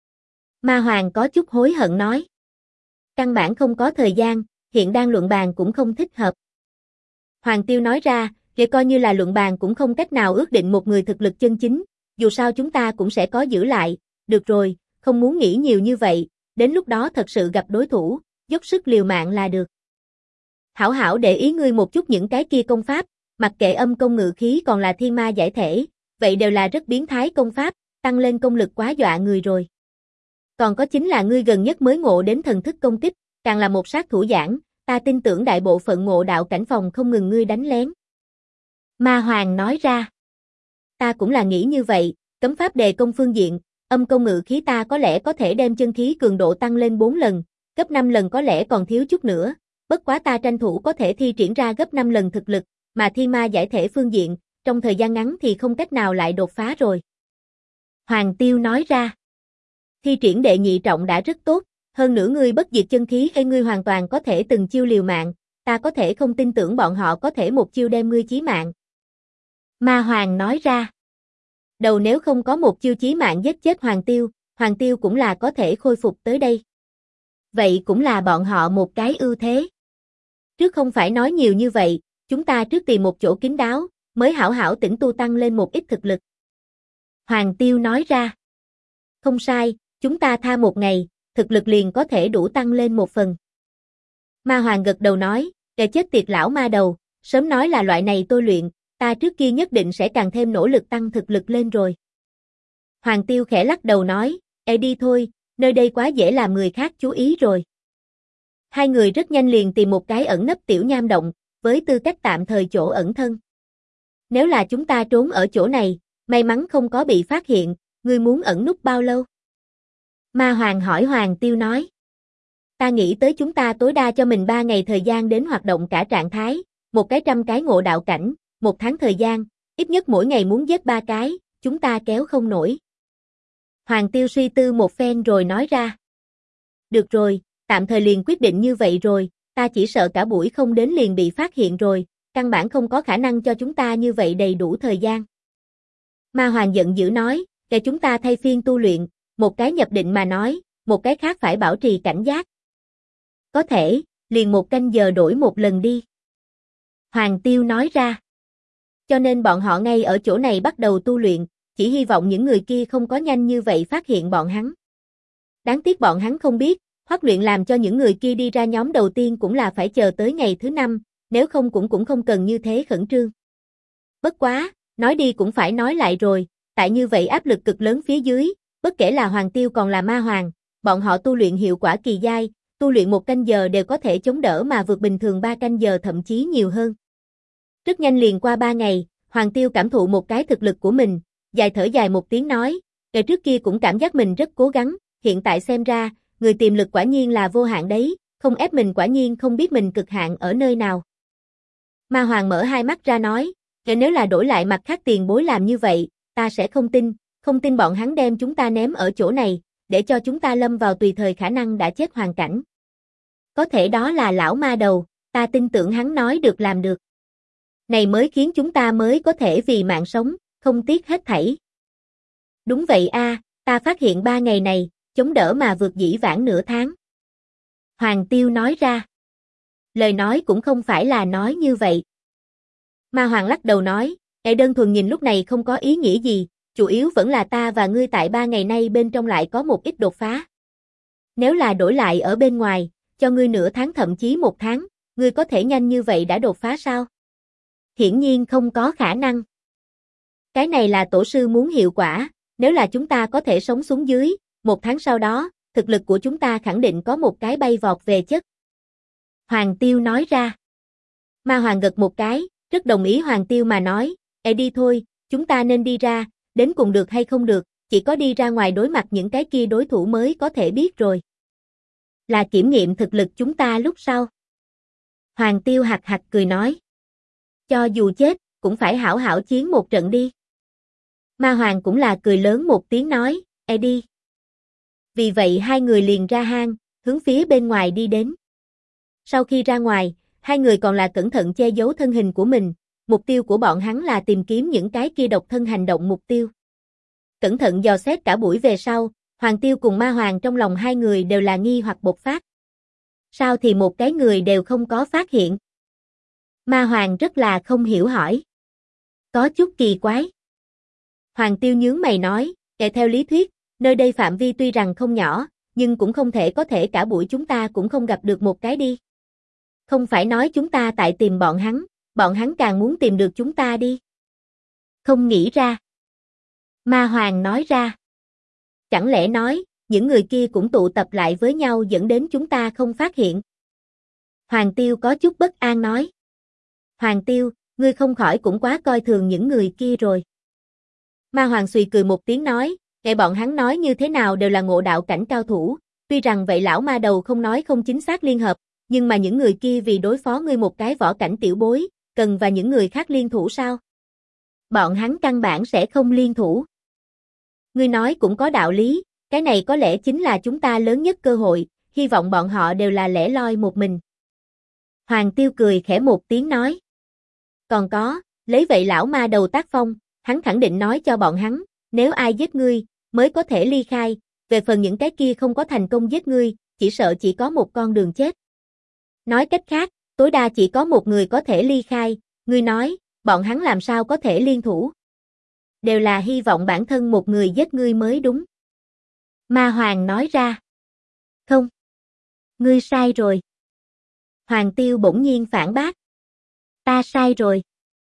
Ma Hoàng có chút hối hận nói. Căn bản không có thời gian, hiện đang luận bàn cũng không thích hợp. Hoàng Tiêu nói ra, để coi như là luận bàn cũng không cách nào ước định một người thực lực chân chính, dù sao chúng ta cũng sẽ có giữ lại, được rồi, không muốn nghĩ nhiều như vậy, đến lúc đó thật sự gặp đối thủ, dốc sức liều mạng là được. Hảo hảo để ý ngươi một chút những cái kia công pháp, mặc kệ âm công ngự khí còn là thiên ma giải thể, vậy đều là rất biến thái công pháp, tăng lên công lực quá dọa người rồi. Còn có chính là ngươi gần nhất mới ngộ đến thần thức công kích, càng là một sát thủ giảng, ta tin tưởng đại bộ phận ngộ đạo cảnh phòng không ngừng ngươi đánh lén. Ma Hoàng nói ra. Ta cũng là nghĩ như vậy, cấm pháp đề công phương diện, âm công ngự khí ta có lẽ có thể đem chân khí cường độ tăng lên 4 lần, gấp 5 lần có lẽ còn thiếu chút nữa, bất quá ta tranh thủ có thể thi triển ra gấp 5 lần thực lực, mà thiên ma giải thể phương diện, trong thời gian ngắn thì không cách nào lại đột phá rồi. Hoàng Tiêu nói ra. Thi triển đệ nhị trọng đã rất tốt, hơn nữa ngươi bất diệt chân khí hay ngươi hoàn toàn có thể từng chiêu liều mạng, ta có thể không tin tưởng bọn họ có thể một chiêu đem ngươi chí mạng. Ma Hoàng nói ra. Đầu nếu không có một chiêu chí mạng giết chết Hoàng Tiêu cũng là có thể khôi phục tới đây. Vậy cũng là bọn họ một cái ưu thế. Trước không phải nói nhiều như vậy, chúng ta trước tìm một chỗ kín đáo, mới hảo hảo tĩnh tu tăng lên một ít thực lực. Hoàng Tiêu nói ra. Không sai, chúng ta tha một ngày, thực lực liền có thể đủ tăng lên một phần. Ma Hoàng gật đầu nói, kẻ chết tiệt lão ma đầu, sớm nói là loại này tôi luyện, ta trước kia nhất định sẽ càng thêm nỗ lực tăng thực lực lên rồi. Hoàng Tiêu khẽ lắc đầu nói, ê đi thôi, nơi đây quá dễ làm người khác chú ý rồi. Hai người rất nhanh liền tìm một cái ẩn nấp tiểu nham động, với tư cách tạm thời chỗ ẩn thân. Nếu là chúng ta trốn ở chỗ này, may mắn không có bị phát hiện, ngươi muốn ẩn núp bao lâu? Ma Hoàng hỏi Hoàng Tiêu nói. Ta nghĩ tới chúng ta tối đa cho mình 3 ngày thời gian đến hoạt động cả trạng thái, một cái 100 cái ngộ đạo cảnh, 1 tháng thời gian, ít nhất mỗi ngày muốn giết 3 cái, chúng ta kéo không nổi. Hoàng Tiêu suy tư một phen rồi nói ra. Được rồi, tạm thời liền quyết định như vậy rồi, ta chỉ sợ cả buổi không đến liền bị phát hiện rồi, căn bản không có khả năng cho chúng ta như vậy đầy đủ thời gian. Ma Hoàng giận dữ nói, để chúng ta thay phiên tu luyện, một cái nhập định mà nói, một cái khác phải bảo trì cảnh giác. Có thể, liền 1 canh giờ đổi một lần đi. Hoàng Tiêu nói ra. Cho nên bọn họ ngay ở chỗ này bắt đầu tu luyện, chỉ hy vọng những người kia không có nhanh như vậy phát hiện bọn hắn. Đáng tiếc bọn hắn không biết, huấn luyện làm cho những người kia đi ra nhóm đầu tiên cũng là phải chờ tới ngày thứ 5, nếu không cũng không cần như thế khẩn trương. Bất quá, nói đi cũng phải nói lại rồi, tại như vậy áp lực cực lớn phía dưới, bất kể là Hoàng Tiêu còn là Ma Hoàng, bọn họ tu luyện hiệu quả kỳ dai, tu luyện 1 canh giờ đều có thể chống đỡ mà vượt bình thường 3 canh giờ thậm chí nhiều hơn. Rất nhanh liền qua 3 ngày, Hoàng Tiêu cảm thụ một cái thực lực của mình, dài thở dài một tiếng nói, ngày trước kia cũng cảm giác mình rất cố gắng, hiện tại xem ra, người tiềm lực quả nhiên là vô hạn đấy, không ép mình quả nhiên không biết mình cực hạn ở nơi nào. Ma Hoàng mở hai mắt ra nói, nếu là đổi lại mặt khác tiền bối làm như vậy, ta sẽ không tin bọn hắn đem chúng ta ném ở chỗ này, để cho chúng ta lâm vào tùy thời khả năng đã chết hoàn cảnh. Có thể đó là lão ma đầu, ta tin tưởng hắn nói được làm được. Này mới khiến chúng ta mới có thể vì mạng sống, không tiếc hết thảy. Đúng vậy a, ta phát hiện 3 ngày này, chống đỡ mà vượt dĩ vãng nửa tháng. Hoàng Tiêu nói ra. Lời nói cũng không phải là nói như vậy. Ma Hoàng lắc đầu nói, đơn thuần nhìn lúc này không có ý nghĩa gì, chủ yếu vẫn là ta và ngươi tại 3 ngày nay bên trong lại có một ít đột phá. Nếu là đổi lại ở bên ngoài, cho ngươi nửa tháng thậm chí 1 tháng, ngươi có thể nhanh như vậy đã đột phá sao? Hiển nhiên không có khả năng. Cái này là tổ sư muốn hiệu quả, nếu là chúng ta có thể sống xuống dưới, 1 tháng sau đó, thực lực của chúng ta khẳng định có một cái bay vọt về chất. Hoàng Tiêu nói ra. Ma Hoàng gật một cái, rất đồng ý Hoàng Tiêu mà nói, đi thôi, chúng ta nên đi ra, đến cùng được hay không được, chỉ có đi ra ngoài đối mặt những cái kia đối thủ mới có thể biết rồi. Là kiểm nghiệm thực lực chúng ta lúc sau. Hoàng Tiêu hạc hạc cười nói. Cho dù chết, cũng phải hảo hảo chiến một trận đi. Ma Hoàng cũng là cười lớn một tiếng nói, đi. Vì vậy hai người liền ra hang, hướng phía bên ngoài đi đến. Sau khi ra ngoài, hai người còn là cẩn thận che giấu thân hình của mình, mục tiêu của bọn hắn là tìm kiếm những cái kia độc thân hành động mục tiêu. Cẩn thận dò xét cả buổi về sau, Hoàng Tiêu cùng Ma Hoàng trong lòng hai người đều là nghi hoặc bộc phát. Sao thì một cái người đều không có phát hiện? Ma Hoàng rất là không hiểu hỏi. Có chút kỳ quái. Hoàng Tiêu nhướng mày nói, theo lý thuyết, nơi đây phạm vi tuy rằng không nhỏ, nhưng cũng không thể có thể cả buổi chúng ta cũng không gặp được một cái đi. Không phải nói chúng ta tại tìm bọn hắn càng muốn tìm được chúng ta đi. Không nghĩ ra. Ma Hoàng nói ra. Chẳng lẽ nói, những người kia cũng tụ tập lại với nhau dẫn đến chúng ta không phát hiện? Hoàng Tiêu có chút bất an nói. Hoàng Tiêu, ngươi không khỏi cũng quá coi thường những người kia rồi. Ma Hoàng xùy cười một tiếng nói, bọn hắn nói như thế nào đều là ngộ đạo cảnh cao thủ, tuy rằng vậy lão ma đầu không nói không chính xác liên hợp, nhưng mà những người kia vì đối phó ngươi một cái võ cảnh tiểu bối, cần và những người khác liên thủ sao? Bọn hắn căn bản sẽ không liên thủ. Ngươi nói cũng có đạo lý, cái này có lẽ chính là chúng ta lớn nhất cơ hội, hy vọng bọn họ đều là lẻ loi một mình. Hoàng Tiêu cười khẽ một tiếng nói. Còn có, lấy vậy lão ma đầu tác phong, hắn khẳng định nói cho bọn hắn, nếu ai giết ngươi, mới có thể ly khai, về phần những cái kia không có thành công giết ngươi, chỉ sợ chỉ có một con đường chết. Nói cách khác, tối đa chỉ có một người có thể ly khai, ngươi nói, bọn hắn làm sao có thể liên thủ? Đều là hy vọng bản thân một người giết ngươi mới đúng. Ma Hoàng nói ra. Không. Ngươi sai rồi. Hoàng Tiêu bỗng nhiên phản bác. Ta sai rồi.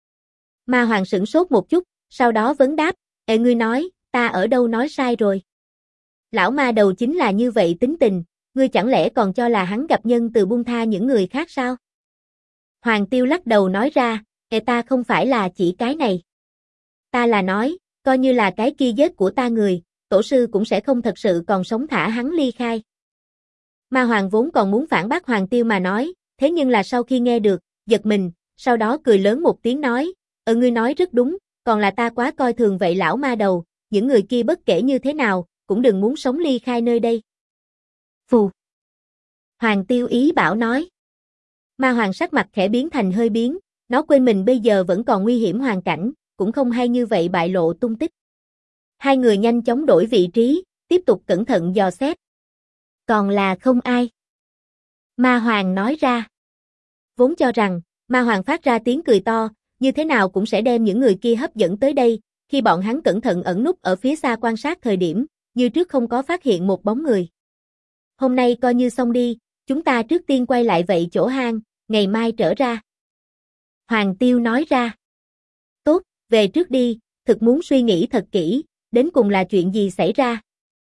Ma Hoàng sửng sốt một chút, sau đó vấn đáp, ngươi nói, ta ở đâu nói sai rồi? Lão ma đầu chính là như vậy tính tình, ngươi chẳng lẽ còn cho là hắn gặp nhân từ buông tha những người khác sao? Hoàng Tiêu lắc đầu nói ra, ta không phải là chỉ cái này. Ta là nói, coi như là cái kia giết của ta người, tổ sư cũng sẽ không thật sự còn sống thả hắn ly khai. Ma Hoàng vốn còn muốn phản bác Hoàng Tiêu mà nói, thế nhưng là sau khi nghe được, giật mình, sau đó cười lớn một tiếng nói, ngươi nói rất đúng, còn là ta quá coi thường vậy lão ma đầu, những người kia bất kể như thế nào, cũng đừng muốn sống ly khai nơi đây. Phù. Hoàng Tiêu ý bảo nói. Ma Hoàng sắc mặt khẽ biến thành hơi biến, nó quên mình bây giờ vẫn còn nguy hiểm hoàn cảnh, cũng không hay như vậy bại lộ tung tích. Hai người nhanh chóng đổi vị trí, tiếp tục cẩn thận dò xét. Còn là không ai. Ma Hoàng nói ra. Vốn cho rằng, Ma Hoàng phát ra tiếng cười to, như thế nào cũng sẽ đem những người kia hấp dẫn tới đây, khi bọn hắn cẩn thận ẩn núp ở phía xa quan sát thời điểm, như trước không có phát hiện một bóng người. Hôm nay coi như xong đi, chúng ta trước tiên quay lại vậy chỗ hang, ngày mai trở ra. Hoàng Tiêu nói ra. Tốt, về trước đi, thực muốn suy nghĩ thật kỹ, đến cùng là chuyện gì xảy ra.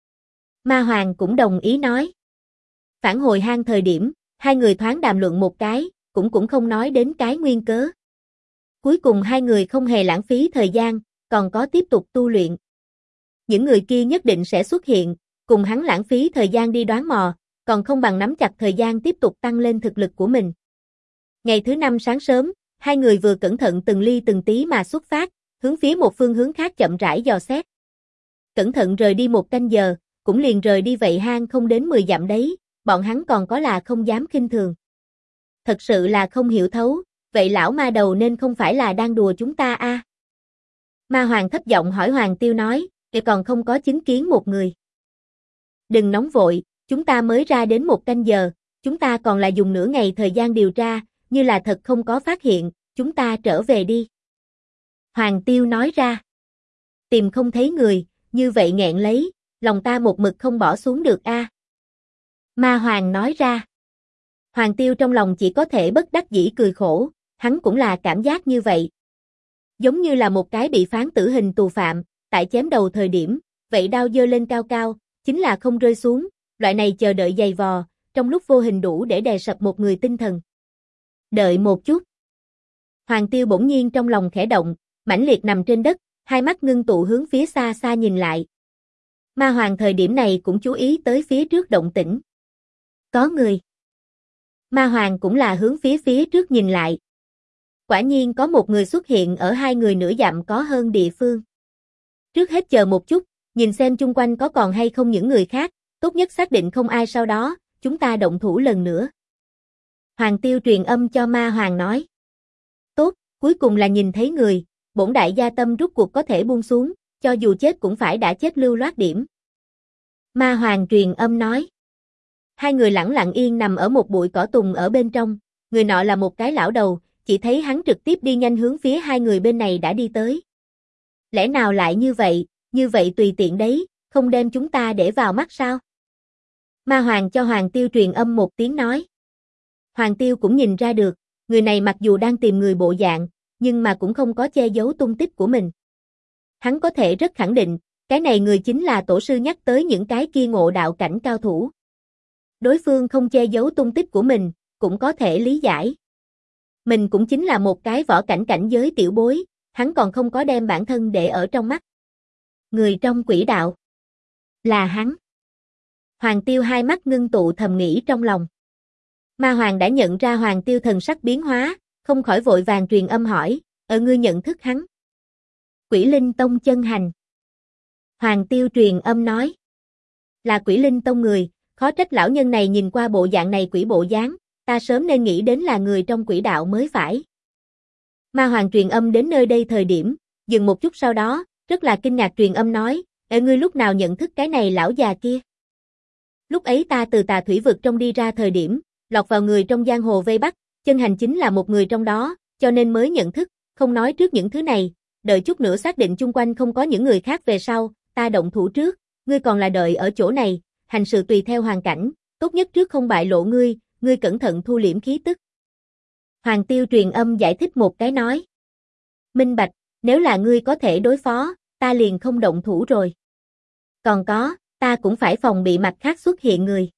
Ma Hoàng cũng đồng ý nói. Phản hồi hang thời điểm, hai người thoáng đàm luận một cái, cũng không nói đến cái nguyên cớ. Cuối cùng hai người không hề lãng phí thời gian, còn có tiếp tục tu luyện. Những người kia nhất định sẽ xuất hiện, cùng hắn lãng phí thời gian đi đoán mò, còn không bằng nắm chặt thời gian tiếp tục tăng lên thực lực của mình. Ngày thứ 5 sáng sớm, hai người vừa cẩn thận từng ly từng tí mà xuất phát, hướng phía một phương hướng khác chậm rãi dò xét. Cẩn thận rời đi 1 canh giờ, cũng liền rời đi vậy hang không đến 10 dặm đấy, bọn hắn còn có là không dám khinh thường. Thật sự là không hiểu thấu, vậy lão ma đầu nên không phải là đang đùa chúng ta a? Ma Hoàng thấp giọng hỏi Hoàng Tiêu nói, còn không có chứng kiến một người. Đừng nóng vội, chúng ta mới ra đến 1 canh giờ, chúng ta còn là dùng nửa ngày thời gian điều tra, như là thật không có phát hiện, chúng ta trở về đi. Hoàng Tiêu nói ra. Tìm không thấy người, như vậy nghẹn lấy, lòng ta một mực không bỏ xuống được a. Ma Hoàng nói ra. Hoàng Tiêu trong lòng chỉ có thể bất đắc dĩ cười khổ, hắn cũng là cảm giác như vậy. Giống như là một cái bị phán tử hình tù phạm, tại chém đầu thời điểm, vậy đao giơ lên cao cao, chính là không rơi xuống, loại này chờ đợi dày vò, trong lúc vô hình đủ để đè sập một người tinh thần. Đợi một chút. Hoàng Tiêu bỗng nhiên trong lòng khẽ động, mãnh liệt nằm trên đất, hai mắt ngưng tụ hướng phía xa xa nhìn lại. Ma Hoàng thời điểm này cũng chú ý tới phía trước động tĩnh. Có người. Ma Hoàng cũng là hướng phía trước nhìn lại. Quả nhiên có một người xuất hiện ở hai người nửa dặm có hơn địa phương. Trước hết chờ một chút, nhìn xem chung quanh có còn hay không những người khác, tốt nhất xác định không ai sau đó, chúng ta động thủ lần nữa. Hoàng Tiêu truyền âm cho Ma Hoàng nói. Tốt, cuối cùng là nhìn thấy người, bổn đại gia tâm rút cuộc có thể buông xuống, cho dù chết cũng phải đã chết lưu loát điểm. Ma Hoàng truyền âm nói. Hai người lẳng lặng yên nằm ở một bụi cỏ tùng ở bên trong, người nọ là một cái lão đầu, chỉ thấy hắn trực tiếp đi nhanh hướng phía hai người bên này đã đi tới. Lẽ nào lại như vậy tùy tiện đấy, không đem chúng ta để vào mắt sao? Ma Hoàng cho Hoàng Tiêu truyền âm một tiếng nói. Hoàng Tiêu cũng nhìn ra được, người này mặc dù đang tìm người bộ dạng, nhưng mà cũng không có che giấu tung tích của mình. Hắn có thể rất khẳng định, cái này người chính là tổ sư nhắc tới những cái kia ngộ đạo cảnh cao thủ. Đối phương không che giấu tung tích của mình, cũng có thể lý giải. Mình cũng chính là một cái võ cảnh giới tiểu bối, hắn còn không có đem bản thân để ở trong mắt. Người trong quỷ đạo. Là hắn. Hoàng Tiêu hai mắt ngưng tụ thầm nghĩ trong lòng. Ma Hoàng đã nhận ra Hoàng Tiêu thần sắc biến hóa, không khỏi vội vàng truyền âm hỏi, ngươi nhận thức hắn. Quỷ Linh Tông Chân Hành. Hoàng Tiêu truyền âm nói. Là Quỷ Linh Tông người, khó trách lão nhân này nhìn qua bộ dạng này quỷ bộ dáng, ta sớm nên nghĩ đến là người trong quỷ đạo mới phải. Ma Hoàng truyền âm đến nơi đây thời điểm, dừng một chút sau đó, rất là kinh ngạc truyền âm nói, ngươi lúc nào nhận thức cái này lão già kia? Lúc ấy ta từ Tà Thủy vực trong đi ra thời điểm, lọt vào người trong giang hồ vây bắt, Chân Hành chính là một người trong đó, cho nên mới nhận thức, không nói trước những thứ này, đợi chút nữa xác định chung quanh không có những người khác về sau, ta động thủ trước, ngươi còn là đợi ở chỗ này, hành sự tùy theo hoàn cảnh, tốt nhất trước không bại lộ ngươi cẩn thận thu liễm khí tức. Hoàng Tiêu truyền âm giải thích một cái nói. Minh bạch, nếu là ngươi có thể đối phó, ta liền không động thủ rồi. Còn có, ta cũng phải phòng bị mặt khác xuất hiện người.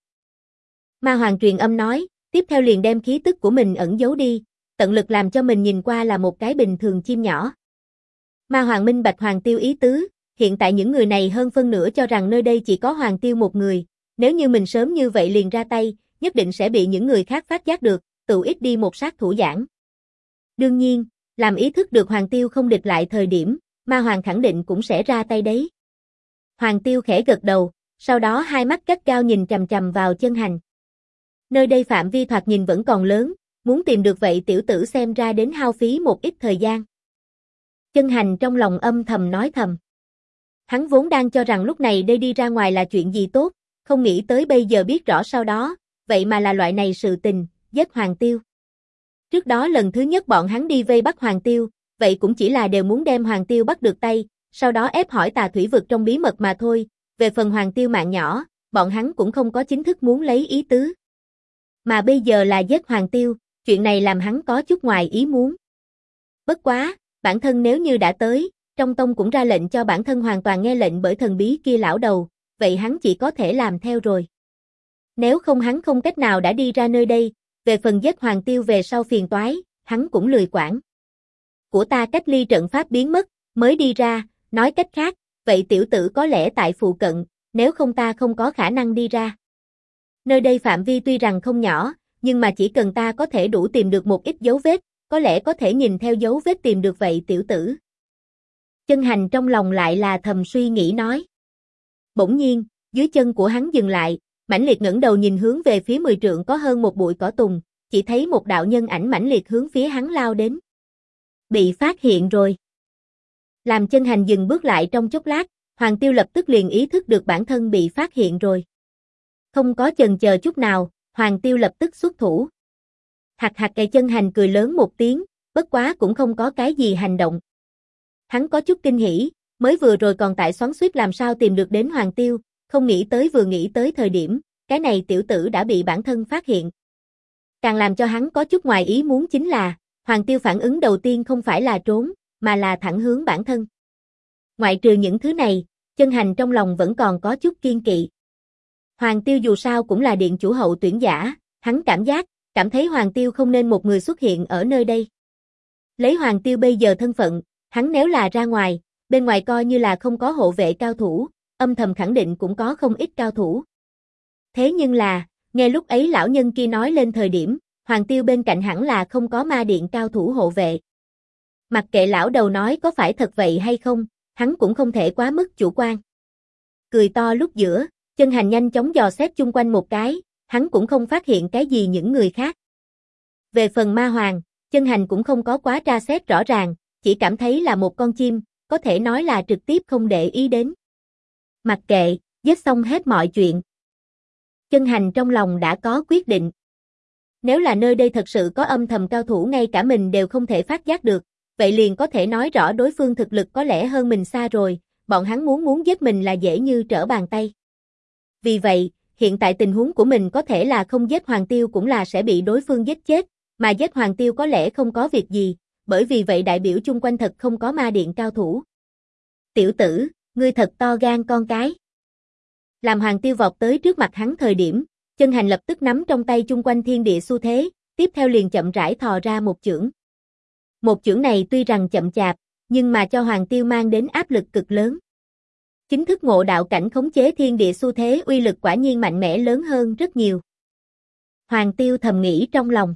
Ma Hoàng truyền âm nói, tiếp theo liền đem khí tức của mình ẩn giấu đi, tận lực làm cho mình nhìn qua là một cái bình thường chim nhỏ. Ma Hoàng minh bạch Hoàng Tiêu ý tứ, hiện tại những người này hơn phân nửa cho rằng nơi đây chỉ có Hoàng Tiêu một người, nếu như mình sớm như vậy liền ra tay, nhất định sẽ bị những người khác phát giác được, tự ít đi một sát thủ giảng. Đương nhiên, làm ý thức được Hoàng Tiêu không địch lại thời điểm, Ma Hoàng khẳng định cũng sẽ ra tay đấy. Hoàng Tiêu khẽ gật đầu, sau đó hai mắt gắt gao nhìn chằm chằm vào Chân Hành. Nơi đây phạm vi thoạt nhìn vẫn còn lớn, muốn tìm được vậy tiểu tử xem ra đến hao phí một ít thời gian. Chân Hành trong lòng âm thầm nói thầm. Hắn vốn đang cho rằng lúc này đây đi ra ngoài là chuyện gì tốt, không nghĩ tới bây giờ biết rõ sau đó, vậy mà là loại này sự tình, giết Hoàng Tiêu. Trước đó lần thứ nhất bọn hắn đi vây bắt Hoàng Tiêu, vậy cũng chỉ là đều muốn đem Hoàng Tiêu bắt được tay, sau đó ép hỏi Tà Thủy vực trong bí mật mà thôi, về phần Hoàng Tiêu mạng nhỏ, bọn hắn cũng không có chính thức muốn lấy ý tứ. Mà bây giờ là giết Hoàng Tiêu, chuyện này làm hắn có chút ngoài ý muốn. Bất quá, bản thân nếu như đã tới, trong tông cũng ra lệnh cho bản thân hoàn toàn nghe lệnh bởi thần bí kia lão đầu, vậy hắn chỉ có thể làm theo rồi. Nếu không hắn không cách nào đã đi ra nơi đây, về phần giết Hoàng Tiêu về sau phiền toái, hắn cũng lười quản. Của ta cách ly trận pháp biến mất, mới đi ra, nói cách khác, vậy tiểu tử có lẽ tại phụ cận, nếu không ta không có khả năng đi ra. Nơi đây phạm vi tuy rằng không nhỏ, nhưng mà chỉ cần ta có thể đủ tìm được một ít dấu vết, có lẽ có thể nhìn theo dấu vết tìm được vậy tiểu tử. Chân Hành trong lòng lại là thầm suy nghĩ nói. Bỗng nhiên, dưới chân của hắn dừng lại, mãnh liệt ngẩng đầu nhìn hướng về phía 10 trượng có hơn một bụi cỏ tùng, chỉ thấy một đạo nhân ảnh mãnh liệt hướng phía hắn lao đến. Bị phát hiện rồi. Làm Chân Hành dừng bước lại trong chốc lát, Hoàng Tiêu lập tức liền ý thức được bản thân bị phát hiện rồi. Không có chần chờ chút nào, Hoàng Tiêu lập tức xuất thủ. Hạc hạc cây Chân Hành cười lớn một tiếng, bất quá cũng không có cái gì hành động. Hắn có chút kinh hỉ, mới vừa rồi còn tại xoắn xuýt làm sao tìm được đến Hoàng Tiêu, không nghĩ tới vừa nghĩ tới thời điểm, cái này tiểu tử đã bị bản thân phát hiện. Càng làm cho hắn có chút ngoài ý muốn chính là, Hoàng Tiêu phản ứng đầu tiên không phải là trốn, mà là thẳng hướng bản thân. Ngoại trừ những thứ này, Chân Hành trong lòng vẫn còn có chút kiên kỵ. Hoàng Tiêu dù sao cũng là điện chủ hậu tuyển giả, hắn cảm thấy Hoàng Tiêu không nên một người xuất hiện ở nơi đây. Lấy Hoàng Tiêu bây giờ thân phận, hắn nếu là ra ngoài, bên ngoài coi như là không có hộ vệ cao thủ, âm thầm khẳng định cũng có không ít cao thủ. Thế nhưng là, nghe lúc ấy lão nhân kia nói lên thời điểm, Hoàng Tiêu bên cạnh hẳn là không có ma điện cao thủ hộ vệ. Mặc kệ lão đầu nói có phải thật vậy hay không, hắn cũng không thể quá mức chủ quan. Cười to lúc giữa, Chân Hành nhanh chóng dò xét chung quanh một cái, hắn cũng không phát hiện cái gì những người khác. Về phần ma hoàng, Chân Hành cũng không có quá tra xét rõ ràng, chỉ cảm thấy là một con chim, có thể nói là trực tiếp không để ý đến. Mặc kệ, giết xong hết mọi chuyện. Chân Hành trong lòng đã có quyết định. Nếu là nơi đây thật sự có âm thầm cao thủ ngay cả mình đều không thể phát giác được, vậy liền có thể nói rõ đối phương thực lực có lẽ hơn mình xa rồi, bọn hắn muốn giết mình là dễ như trở bàn tay. Vì vậy, hiện tại tình huống của mình có thể là không giết Hoàng Tiêu cũng là sẽ bị đối phương giết chết, mà giết Hoàng Tiêu có lẽ không có việc gì, bởi vì vậy đại biểu chung quanh thật không có ma điện cao thủ. Tiểu tử, ngươi thật to gan con cái. Làm Hoàng Tiêu vọt tới trước mặt hắn thời điểm, Chân Hành lập tức nắm trong tay chung quanh thiên địa xu thế, tiếp theo liền chậm rãi thò ra một chưởng. Một chưởng này tuy rằng chậm chạp, nhưng mà cho Hoàng Tiêu mang đến áp lực cực lớn. Chính thức ngộ đạo cảnh khống chế thiên địa xu thế uy lực quả nhiên mạnh mẽ lớn hơn rất nhiều. Hoàng Tiêu thầm nghĩ trong lòng.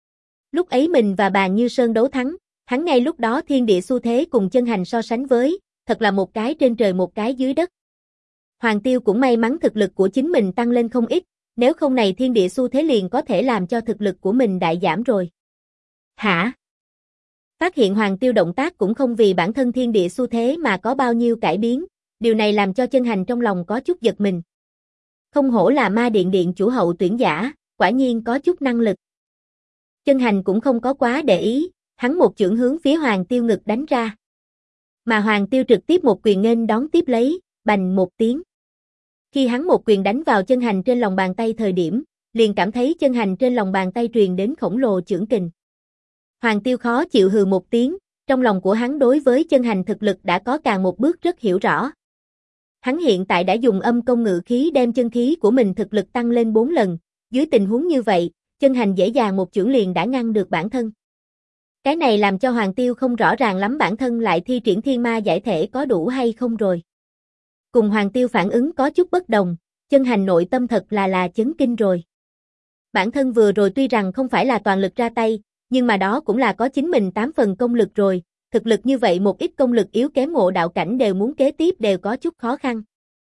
Lúc ấy mình và Bàn Như Sơn đấu thắng, hắn ngay lúc đó thiên địa xu thế cùng Chân Hành so sánh với, thật là một cái trên trời một cái dưới đất. Hoàng Tiêu cũng may mắn thực lực của chính mình tăng lên không ít, nếu không này thiên địa xu thế liền có thể làm cho thực lực của mình đại giảm rồi. Hả? Phát hiện Hoàng Tiêu động tác cũng không vì bản thân thiên địa xu thế mà có bao nhiêu cải biến, điều này làm cho Chân Hành trong lòng có chút giật mình. Không hổ là ma điện điện chủ hậu tuyển giả, quả nhiên có chút năng lực. Chân Hành cũng không có quá để ý, hắn một chưởng hướng phía Hoàng Tiêu ngực đánh ra. Mà Hoàng Tiêu trực tiếp một quyền nghênh đón tiếp lấy, bành một tiếng. Khi hắn một quyền đánh vào Chân Hành trên lòng bàn tay thời điểm, liền cảm thấy Chân Hành trên lòng bàn tay truyền đến khổng lồ chưởng kình. Hoàng Tiêu khó chịu hừ một tiếng, trong lòng của hắn đối với Chân Hành thực lực đã có càng một bước rất hiểu rõ. Hắn hiện tại đã dùng âm công ngự khí đem chân khí của mình thực lực tăng lên 4 lần, dưới tình huống như vậy, Chân Hành dễ dàng một chưởng liền đã ngăn được bản thân. Cái này làm cho Hoàng Tiêu không rõ ràng lắm bản thân lại thi triển thiên ma giải thể có đủ hay không rồi. Cùng Hoàng Tiêu phản ứng có chút bất đồng, Chân Hành nội tâm thật là chấn kinh rồi. Bản thân vừa rồi tuy rằng không phải là toàn lực ra tay, nhưng mà đó cũng là có chính mình 8 phần công lực rồi, thực lực như vậy một ít công lực yếu kém ngộ đạo cảnh đều muốn kế tiếp đều có chút khó khăn.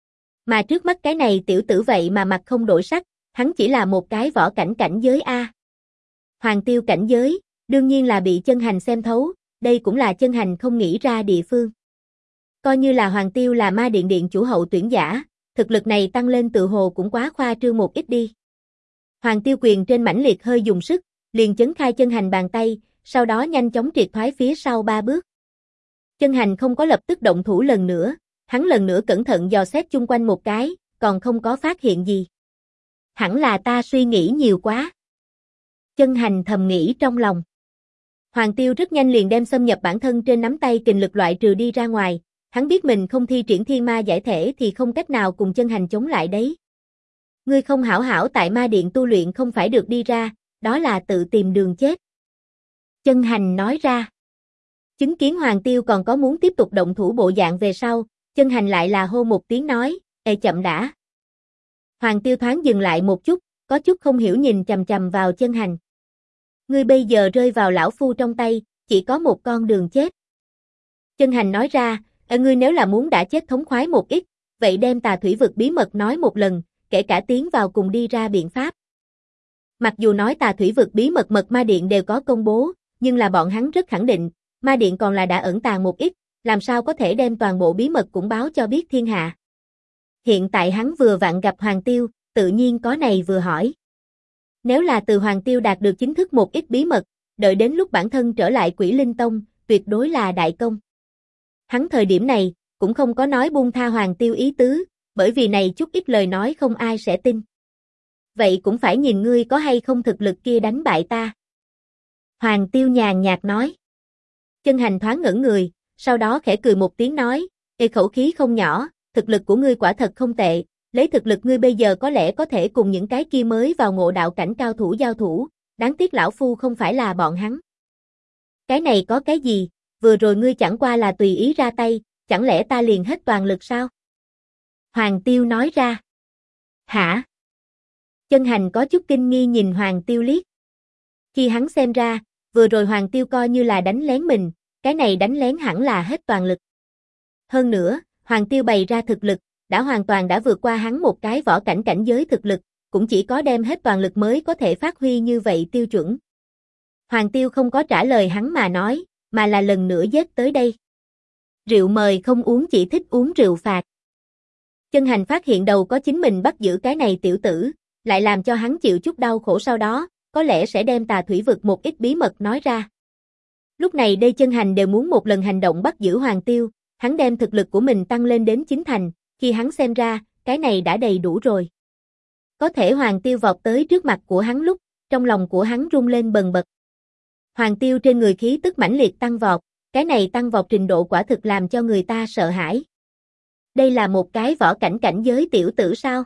Mà trước mắt cái này tiểu tử vậy mà mặt không đổi sắc, hắn chỉ là một cái võ cảnh cảnh giới A. Hoàng Tiêu cảnh giới, đương nhiên là bị Chân Hành xem thấu, đây cũng là Chân Hành không nghĩ ra địa phương. Coi như là Hoàng Tiêu là ma điện điện chủ hậu tuyển giả, thực lực này tăng lên tự hồ cũng quá khoa trương một ít đi. Hoàng Tiêu quyền trên mãnh liệt hơi dùng sức, liền chấn khai Chân Hành bàn tay, sau đó nhanh chóng triệt thoái phía sau 3 bước. Chân Hành không có lập tức động thủ lần nữa, hắn lần nữa cẩn thận dò xét chung quanh một cái, còn không có phát hiện gì. Hẳn là ta suy nghĩ nhiều quá. Chân Hành thầm nghĩ trong lòng. Hoàng Tiêu rất nhanh liền đem xâm nhập bản thân trên nắm tay kình lực loại trừ đi ra ngoài, hắn biết mình không thi triển thiên ma giải thể thì không cách nào cùng Chân Hành chống lại đấy. Ngươi không hảo hảo tại ma điện tu luyện không phải được đi ra, đó là tự tìm đường chết. Chân Hành nói ra. Chứng kiến Hoàng Tiêu còn có muốn tiếp tục động thủ bộ dạng về sau, Chân Hành lại là hô một tiếng nói, ê chậm đã. Hoàng Tiêu thoáng dừng lại một chút, có chút không hiểu nhìn chằm chằm vào Chân Hành. Ngươi bây giờ rơi vào lão phu trong tay, chỉ có một con đường chết. Chân Hành nói ra, ngươi nếu là muốn đã chết thống khoái một ít, vậy đem Tà Thủy Vực bí mật nói một lần, kể cả tiến vào cùng đi ra biện pháp. Mặc dù nói Tà Thủy Vực bí mật mật ma điện đều có công bố, nhưng là bọn hắn rất khẳng định, ma điện còn là đã ẩn tàng một ít, làm sao có thể đem toàn bộ bí mật cũng báo cho biết thiên hạ. Hiện tại hắn vừa vặn gặp Hoàng Tiêu, tự nhiên có này vừa hỏi. Nếu là từ Hoàng Tiêu đạt được chính thức một ít bí mật, đợi đến lúc bản thân trở lại Quỷ Linh Tông, tuyệt đối là đại công. Hắn thời điểm này, cũng không có nói buông tha Hoàng Tiêu ý tứ, bởi vì này chút ít lời nói không ai sẽ tin. Vậy cũng phải nhìn ngươi có hay không thực lực kia đánh bại ta. Hoàng Tiêu nhàn nhạt nói. Chân Hành thoáng ngẩn người, sau đó khẽ cười một tiếng nói, ê khẩu khí không nhỏ, thực lực của ngươi quả thật không tệ, lấy thực lực ngươi bây giờ có lẽ có thể cùng những cái kia mới vào ngộ đạo cảnh cao thủ giao thủ, đáng tiếc lão phu không phải là bọn hắn. Cái này có cái gì, vừa rồi ngươi chẳng qua là tùy ý ra tay, chẳng lẽ ta liền hết toàn lực sao? Hoàng Tiêu nói ra. Hả? Chân Hành có chút kinh nghi nhìn Hoàng Tiêu liếc. Khi hắn xem ra, vừa rồi Hoàng Tiêu coi như là đánh lén mình, cái này đánh lén hẳn là hết toàn lực. Hơn nữa, Hoàng Tiêu bày ra thực lực, đã hoàn toàn đã vượt qua hắn một cái võ cảnh cảnh giới thực lực, cũng chỉ có đem hết toàn lực mới có thể phát huy như vậy tiêu chuẩn. Hoàng Tiêu không có trả lời hắn mà nói, mà là lần nữa dết tới đây. Rượu mời không uống, chỉ thích uống rượu phạt. Chân Hành phát hiện đầu có chính mình bắt giữ cái này tiểu tử, lại làm cho hắn chịu chút đau khổ, sau đó, có lẽ sẽ đem Tà Thủy Vực một ít bí mật nói ra. Lúc này đây Chân Hành đều muốn một lần hành động bắt giữ Hoàng Tiêu, hắn đem thực lực của mình tăng lên đến 9 thành, khi hắn xem ra, cái này đã đầy đủ rồi. Có thể Hoàng Tiêu vọt tới trước mặt của hắn lúc, trong lòng của hắn rung lên bần bật. Hoàng Tiêu trên người khí tức mãnh liệt tăng vọt, cái này tăng vọt trình độ quả thực làm cho người ta sợ hãi. Đây là một cái võ cảnh cảnh giới tiểu tử sao?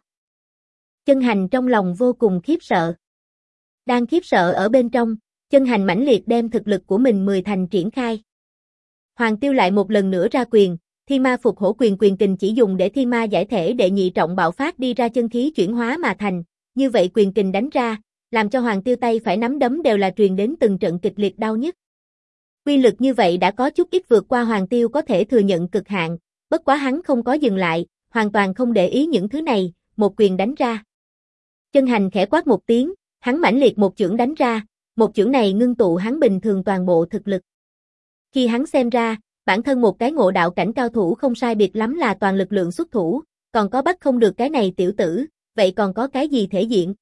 Chân Hành trong lòng vô cùng khiếp sợ. Đang khiếp sợ ở bên trong, Chân Hành mãnh liệt đem thực lực của mình 10 thành triển khai. Hoàng Tiêu lại một lần nữa ra quyền, Thiên Ma Phục Hổ quyền, quyền kình chỉ dùng để Thiên Ma giải thể đệ nhị trọng bạo phát đi ra chân khí chuyển hóa mà thành, như vậy quyền kình đánh ra, làm cho Hoàng Tiêu tay phải nắm đấm đều là truyền đến từng trận kịch liệt đau nhức. Quy lực như vậy đã có chút ít vượt qua Hoàng Tiêu có thể thừa nhận cực hạn, bất quá hắn không có dừng lại, hoàn toàn không để ý những thứ này, một quyền đánh ra. Chân Hành khẽ quát một tiếng, hắn mãnh liệt một chưởng đánh ra, một chưởng này ngưng tụ hắn bình thường toàn bộ thực lực. Khi hắn xem ra, bản thân một cái ngộ đạo cảnh cao thủ không sai biệt lắm là toàn lực lượng xuất thủ, còn có bắt không được cái này tiểu tử, vậy còn có cái gì thể diện?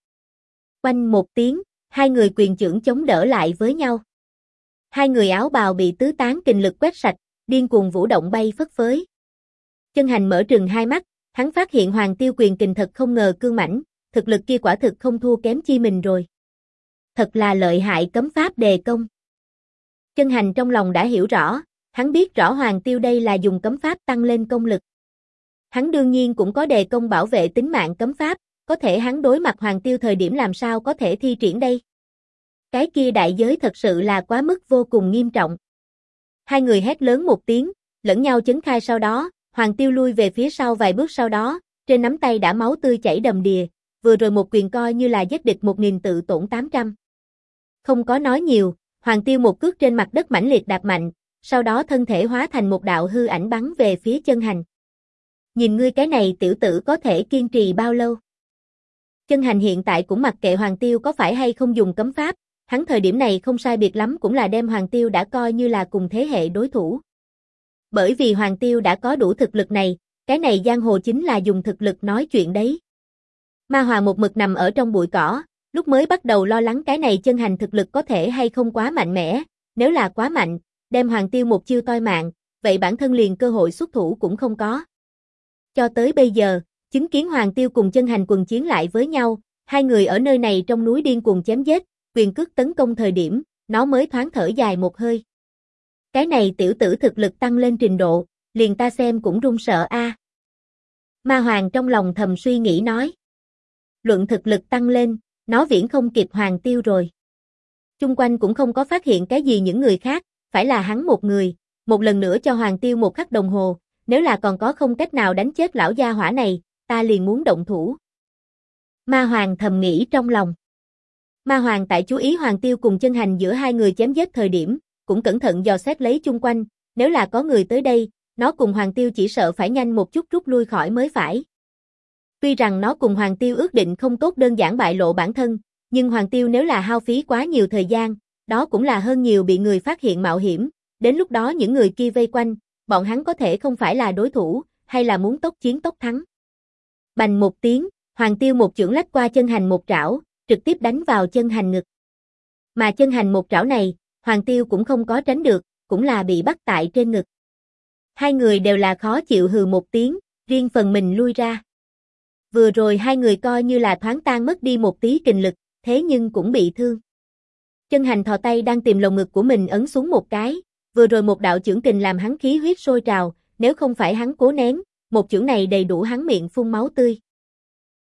Oanh một tiếng, hai người quyền chưởng chống đỡ lại với nhau. Hai người áo bào bị tứ tán kình lực quét sạch, điên cuồng vũ động bay phất phới. Chân Hành mở trừng hai mắt, hắn phát hiện Hoàng Tiêu quyền kình thật không ngờ cương mãnh, thực lực kia quả thực không thua kém chi mình rồi. Thật là lợi hại cấm pháp đề công. Chân Hành trong lòng đã hiểu rõ, hắn biết rõ Hoàng Tiêu đây là dùng cấm pháp tăng lên công lực. Hắn đương nhiên cũng có đề công bảo vệ tính mạng cấm pháp, có thể hắn đối mặt Hoàng Tiêu thời điểm làm sao có thể thi triển đây. Cái kia đại giới thật sự là quá mức vô cùng nghiêm trọng. Hai người hét lớn một tiếng, lẫn nhau chấn khai, sau đó, Hoàng Tiêu lui về phía sau vài bước, sau đó, trên nắm tay đã máu tươi chảy đầm đìa, vừa rồi một quyền coi như là giết địch 1000 tự tổn 800. Không có nói nhiều, Hoàng Tiêu một cước trên mặt đất mãnh liệt đạp mạnh, sau đó thân thể hóa thành một đạo hư ảnh bắn về phía Chân Hành. Nhìn ngươi cái này tiểu tử có thể kiên trì bao lâu? Chân Hành hiện tại cũng mặc kệ Hoàng Tiêu có phải hay không dùng cấm pháp, hắn thời điểm này không sai biệt lắm cũng là đem Hoàng Tiêu đã coi như là cùng thế hệ đối thủ. Bởi vì Hoàng Tiêu đã có đủ thực lực này, cái này giang hồ chính là dùng thực lực nói chuyện đấy. Ma Hoàng một mực nằm ở trong bụi cỏ, lúc mới bắt đầu lo lắng cái này Chân Hành thực lực có thể hay không quá mạnh mẽ, nếu là quá mạnh, đem Hoàng Tiêu một chiêu toi mạng, vậy bản thân liền cơ hội xuất thủ cũng không có. Cho tới bây giờ, chứng kiến Hoàng Tiêu cùng Chân Hành quần chiến lại với nhau, hai người ở nơi này trong núi điên cuồng chém giết, quyền cước tấn công thời điểm, nó mới thoáng thở dài một hơi. Cái này tiểu tử thực lực tăng lên trình độ, liền ta xem cũng run sợ a. Ma Hoàng trong lòng thầm suy nghĩ nói. Luận thực lực tăng lên, nó viễn không kịp Hoàng Tiêu rồi. Chung quanh cũng không có phát hiện cái gì những người khác, phải là hắn một người, một lần nữa cho Hoàng Tiêu một khắc đồng hồ, nếu là còn có không cách nào đánh chết lão gia hỏa này, ta liền muốn động thủ. Ma Hoàng thầm nghĩ trong lòng. Ma Hoàng tại chú ý Hoàng Tiêu cùng Chân Hành giữa hai người chém giết thời điểm, cũng cẩn thận dò xét lấy chung quanh, nếu là có người tới đây, nó cùng Hoàng Tiêu chỉ sợ phải nhanh một chút rút lui khỏi mới phải. Tuy rằng nó cùng Hoàng Tiêu ước định không tốt đơn giản bại lộ bản thân, nhưng Hoàng Tiêu nếu là hao phí quá nhiều thời gian, đó cũng là hơn nhiều bị người phát hiện mạo hiểm, đến lúc đó những người kia vây quanh, bọn hắn có thể không phải là đối thủ, hay là muốn tốc chiến tốc thắng. Bành một tiếng, Hoàng Tiêu một chưởng lách qua Chân Hành một trảo, trực tiếp đánh vào Chân Hành ngực. Mà Chân Hành một trảo này, Hoàng Tiêu cũng không có tránh được, cũng là bị bắt tại trên ngực. Hai người đều là khó chịu hừ một tiếng, riêng phần mình lui ra. Vừa rồi hai người coi như là thoáng tan mất đi một tí kình lực, thế nhưng cũng bị thương. Chân Hành thò tay đang tìm lồng ngực của mình ấn xuống một cái, vừa rồi một đạo chưởng kình làm hắn khí huyết sôi trào, nếu không phải hắn cố nén, một chưởng này đầy đủ hắn miệng phun máu tươi.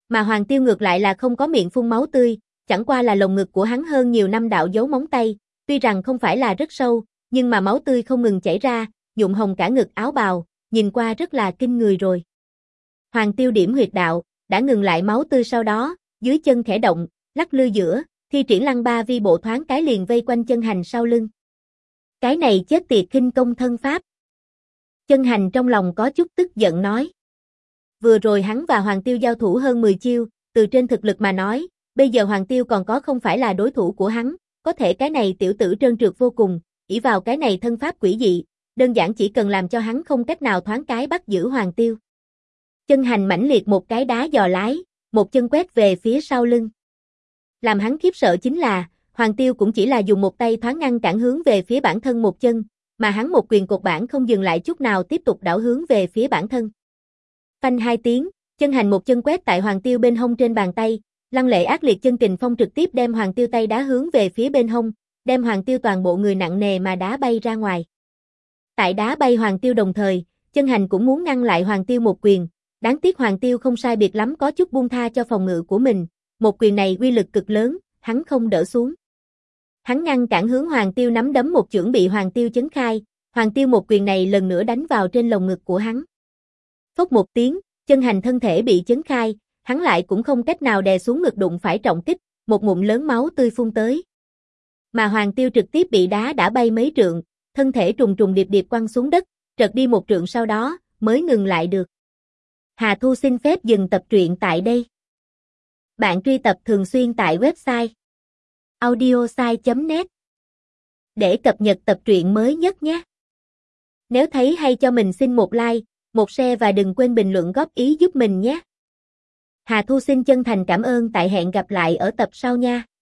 Mà Hoàng Tiêu ngược lại là không có miệng phun máu tươi, chẳng qua là lồng ngực của hắn hơn nhiều năm đạo dấu móng tay, tuy rằng không phải là rất sâu, nhưng mà máu tươi không ngừng chảy ra, nhuộm hồng cả ngực áo bào, nhìn qua rất là kinh người rồi. Hoàng Tiêu điểm huyệt đạo, đã ngừng lại máu tươi sau đó, dưới chân khẽ động, lắc lư giữa, thi triển Lăng Ba Vi bộ thoáng cái liền vây quanh Chân Hành sau lưng. Cái này chết tiệt khinh công thân pháp. Chân Hành trong lòng có chút tức giận nói. Vừa rồi hắn và Hoàng Tiêu giao thủ hơn 10 chiêu, từ trên thực lực mà nói, bây giờ Hoàng Tiêu còn có không phải là đối thủ của hắn, có thể cái này tiểu tử trơn trượt vô cùng, ỷ vào cái này thân pháp quỷ dị, đơn giản chỉ cần làm cho hắn không cách nào thoáng cái bắt giữ Hoàng Tiêu. Chân Hành mãnh liệt một cái đá giò lái, một chân quét về phía sau lưng. Làm hắn khiếp sợ chính là, Hoàng Tiêu cũng chỉ là dùng một tay thoáng ngăn cản hướng về phía bản thân một chân, mà hắn một quyền cột bản không dừng lại chút nào tiếp tục đảo hướng về phía bản thân. Phanh hai tiếng, Chân Hành một chân quét tại Hoàng Tiêu bên hông trên bàn tay, lăng lệ ác liệt chân kình phong trực tiếp đem Hoàng Tiêu tay đá hướng về phía bên hông, đem Hoàng Tiêu toàn bộ người nặng nề mà đá bay ra ngoài. Tại đá bay Hoàng Tiêu đồng thời, Chân Hành cũng muốn ngăn lại Hoàng Tiêu một quyền, đáng tiếc Hoàng Tiêu không sai biệt lắm có chút buông tha cho phòng ngự của mình, một quyền này uy lực cực lớn, hắn không đỡ xuống. Hắn ngăn cản hướng Hoàng Tiêu nắm đấm một chưởng bị Hoàng Tiêu chấn khai, Hoàng Tiêu một quyền này lần nữa đánh vào trên lồng ngực của hắn. Phốc một tiếng, Chân Hành thân thể bị chấn khai, hắn lại cũng không cách nào đè xuống ngực đụng phải trọng kích, một ngụm lớn máu tươi phun tới. Mà Hoàng Tiêu trực tiếp bị đá đã bay mấy trượng, thân thể trùng trùng điệp điệp quăng xuống đất, trật đi một trượng sau đó, mới ngừng lại được. Hà Thu xin phép dừng tập truyện tại đây. Bạn truy tập thường xuyên tại website audiosai.net để cập nhật tập truyện mới nhất nhé. Nếu thấy hay cho mình xin một like, một share và đừng quên bình luận góp ý giúp mình nhé. Hà Thu xin chân thành cảm ơn, tại hẹn gặp lại ở tập sau nha.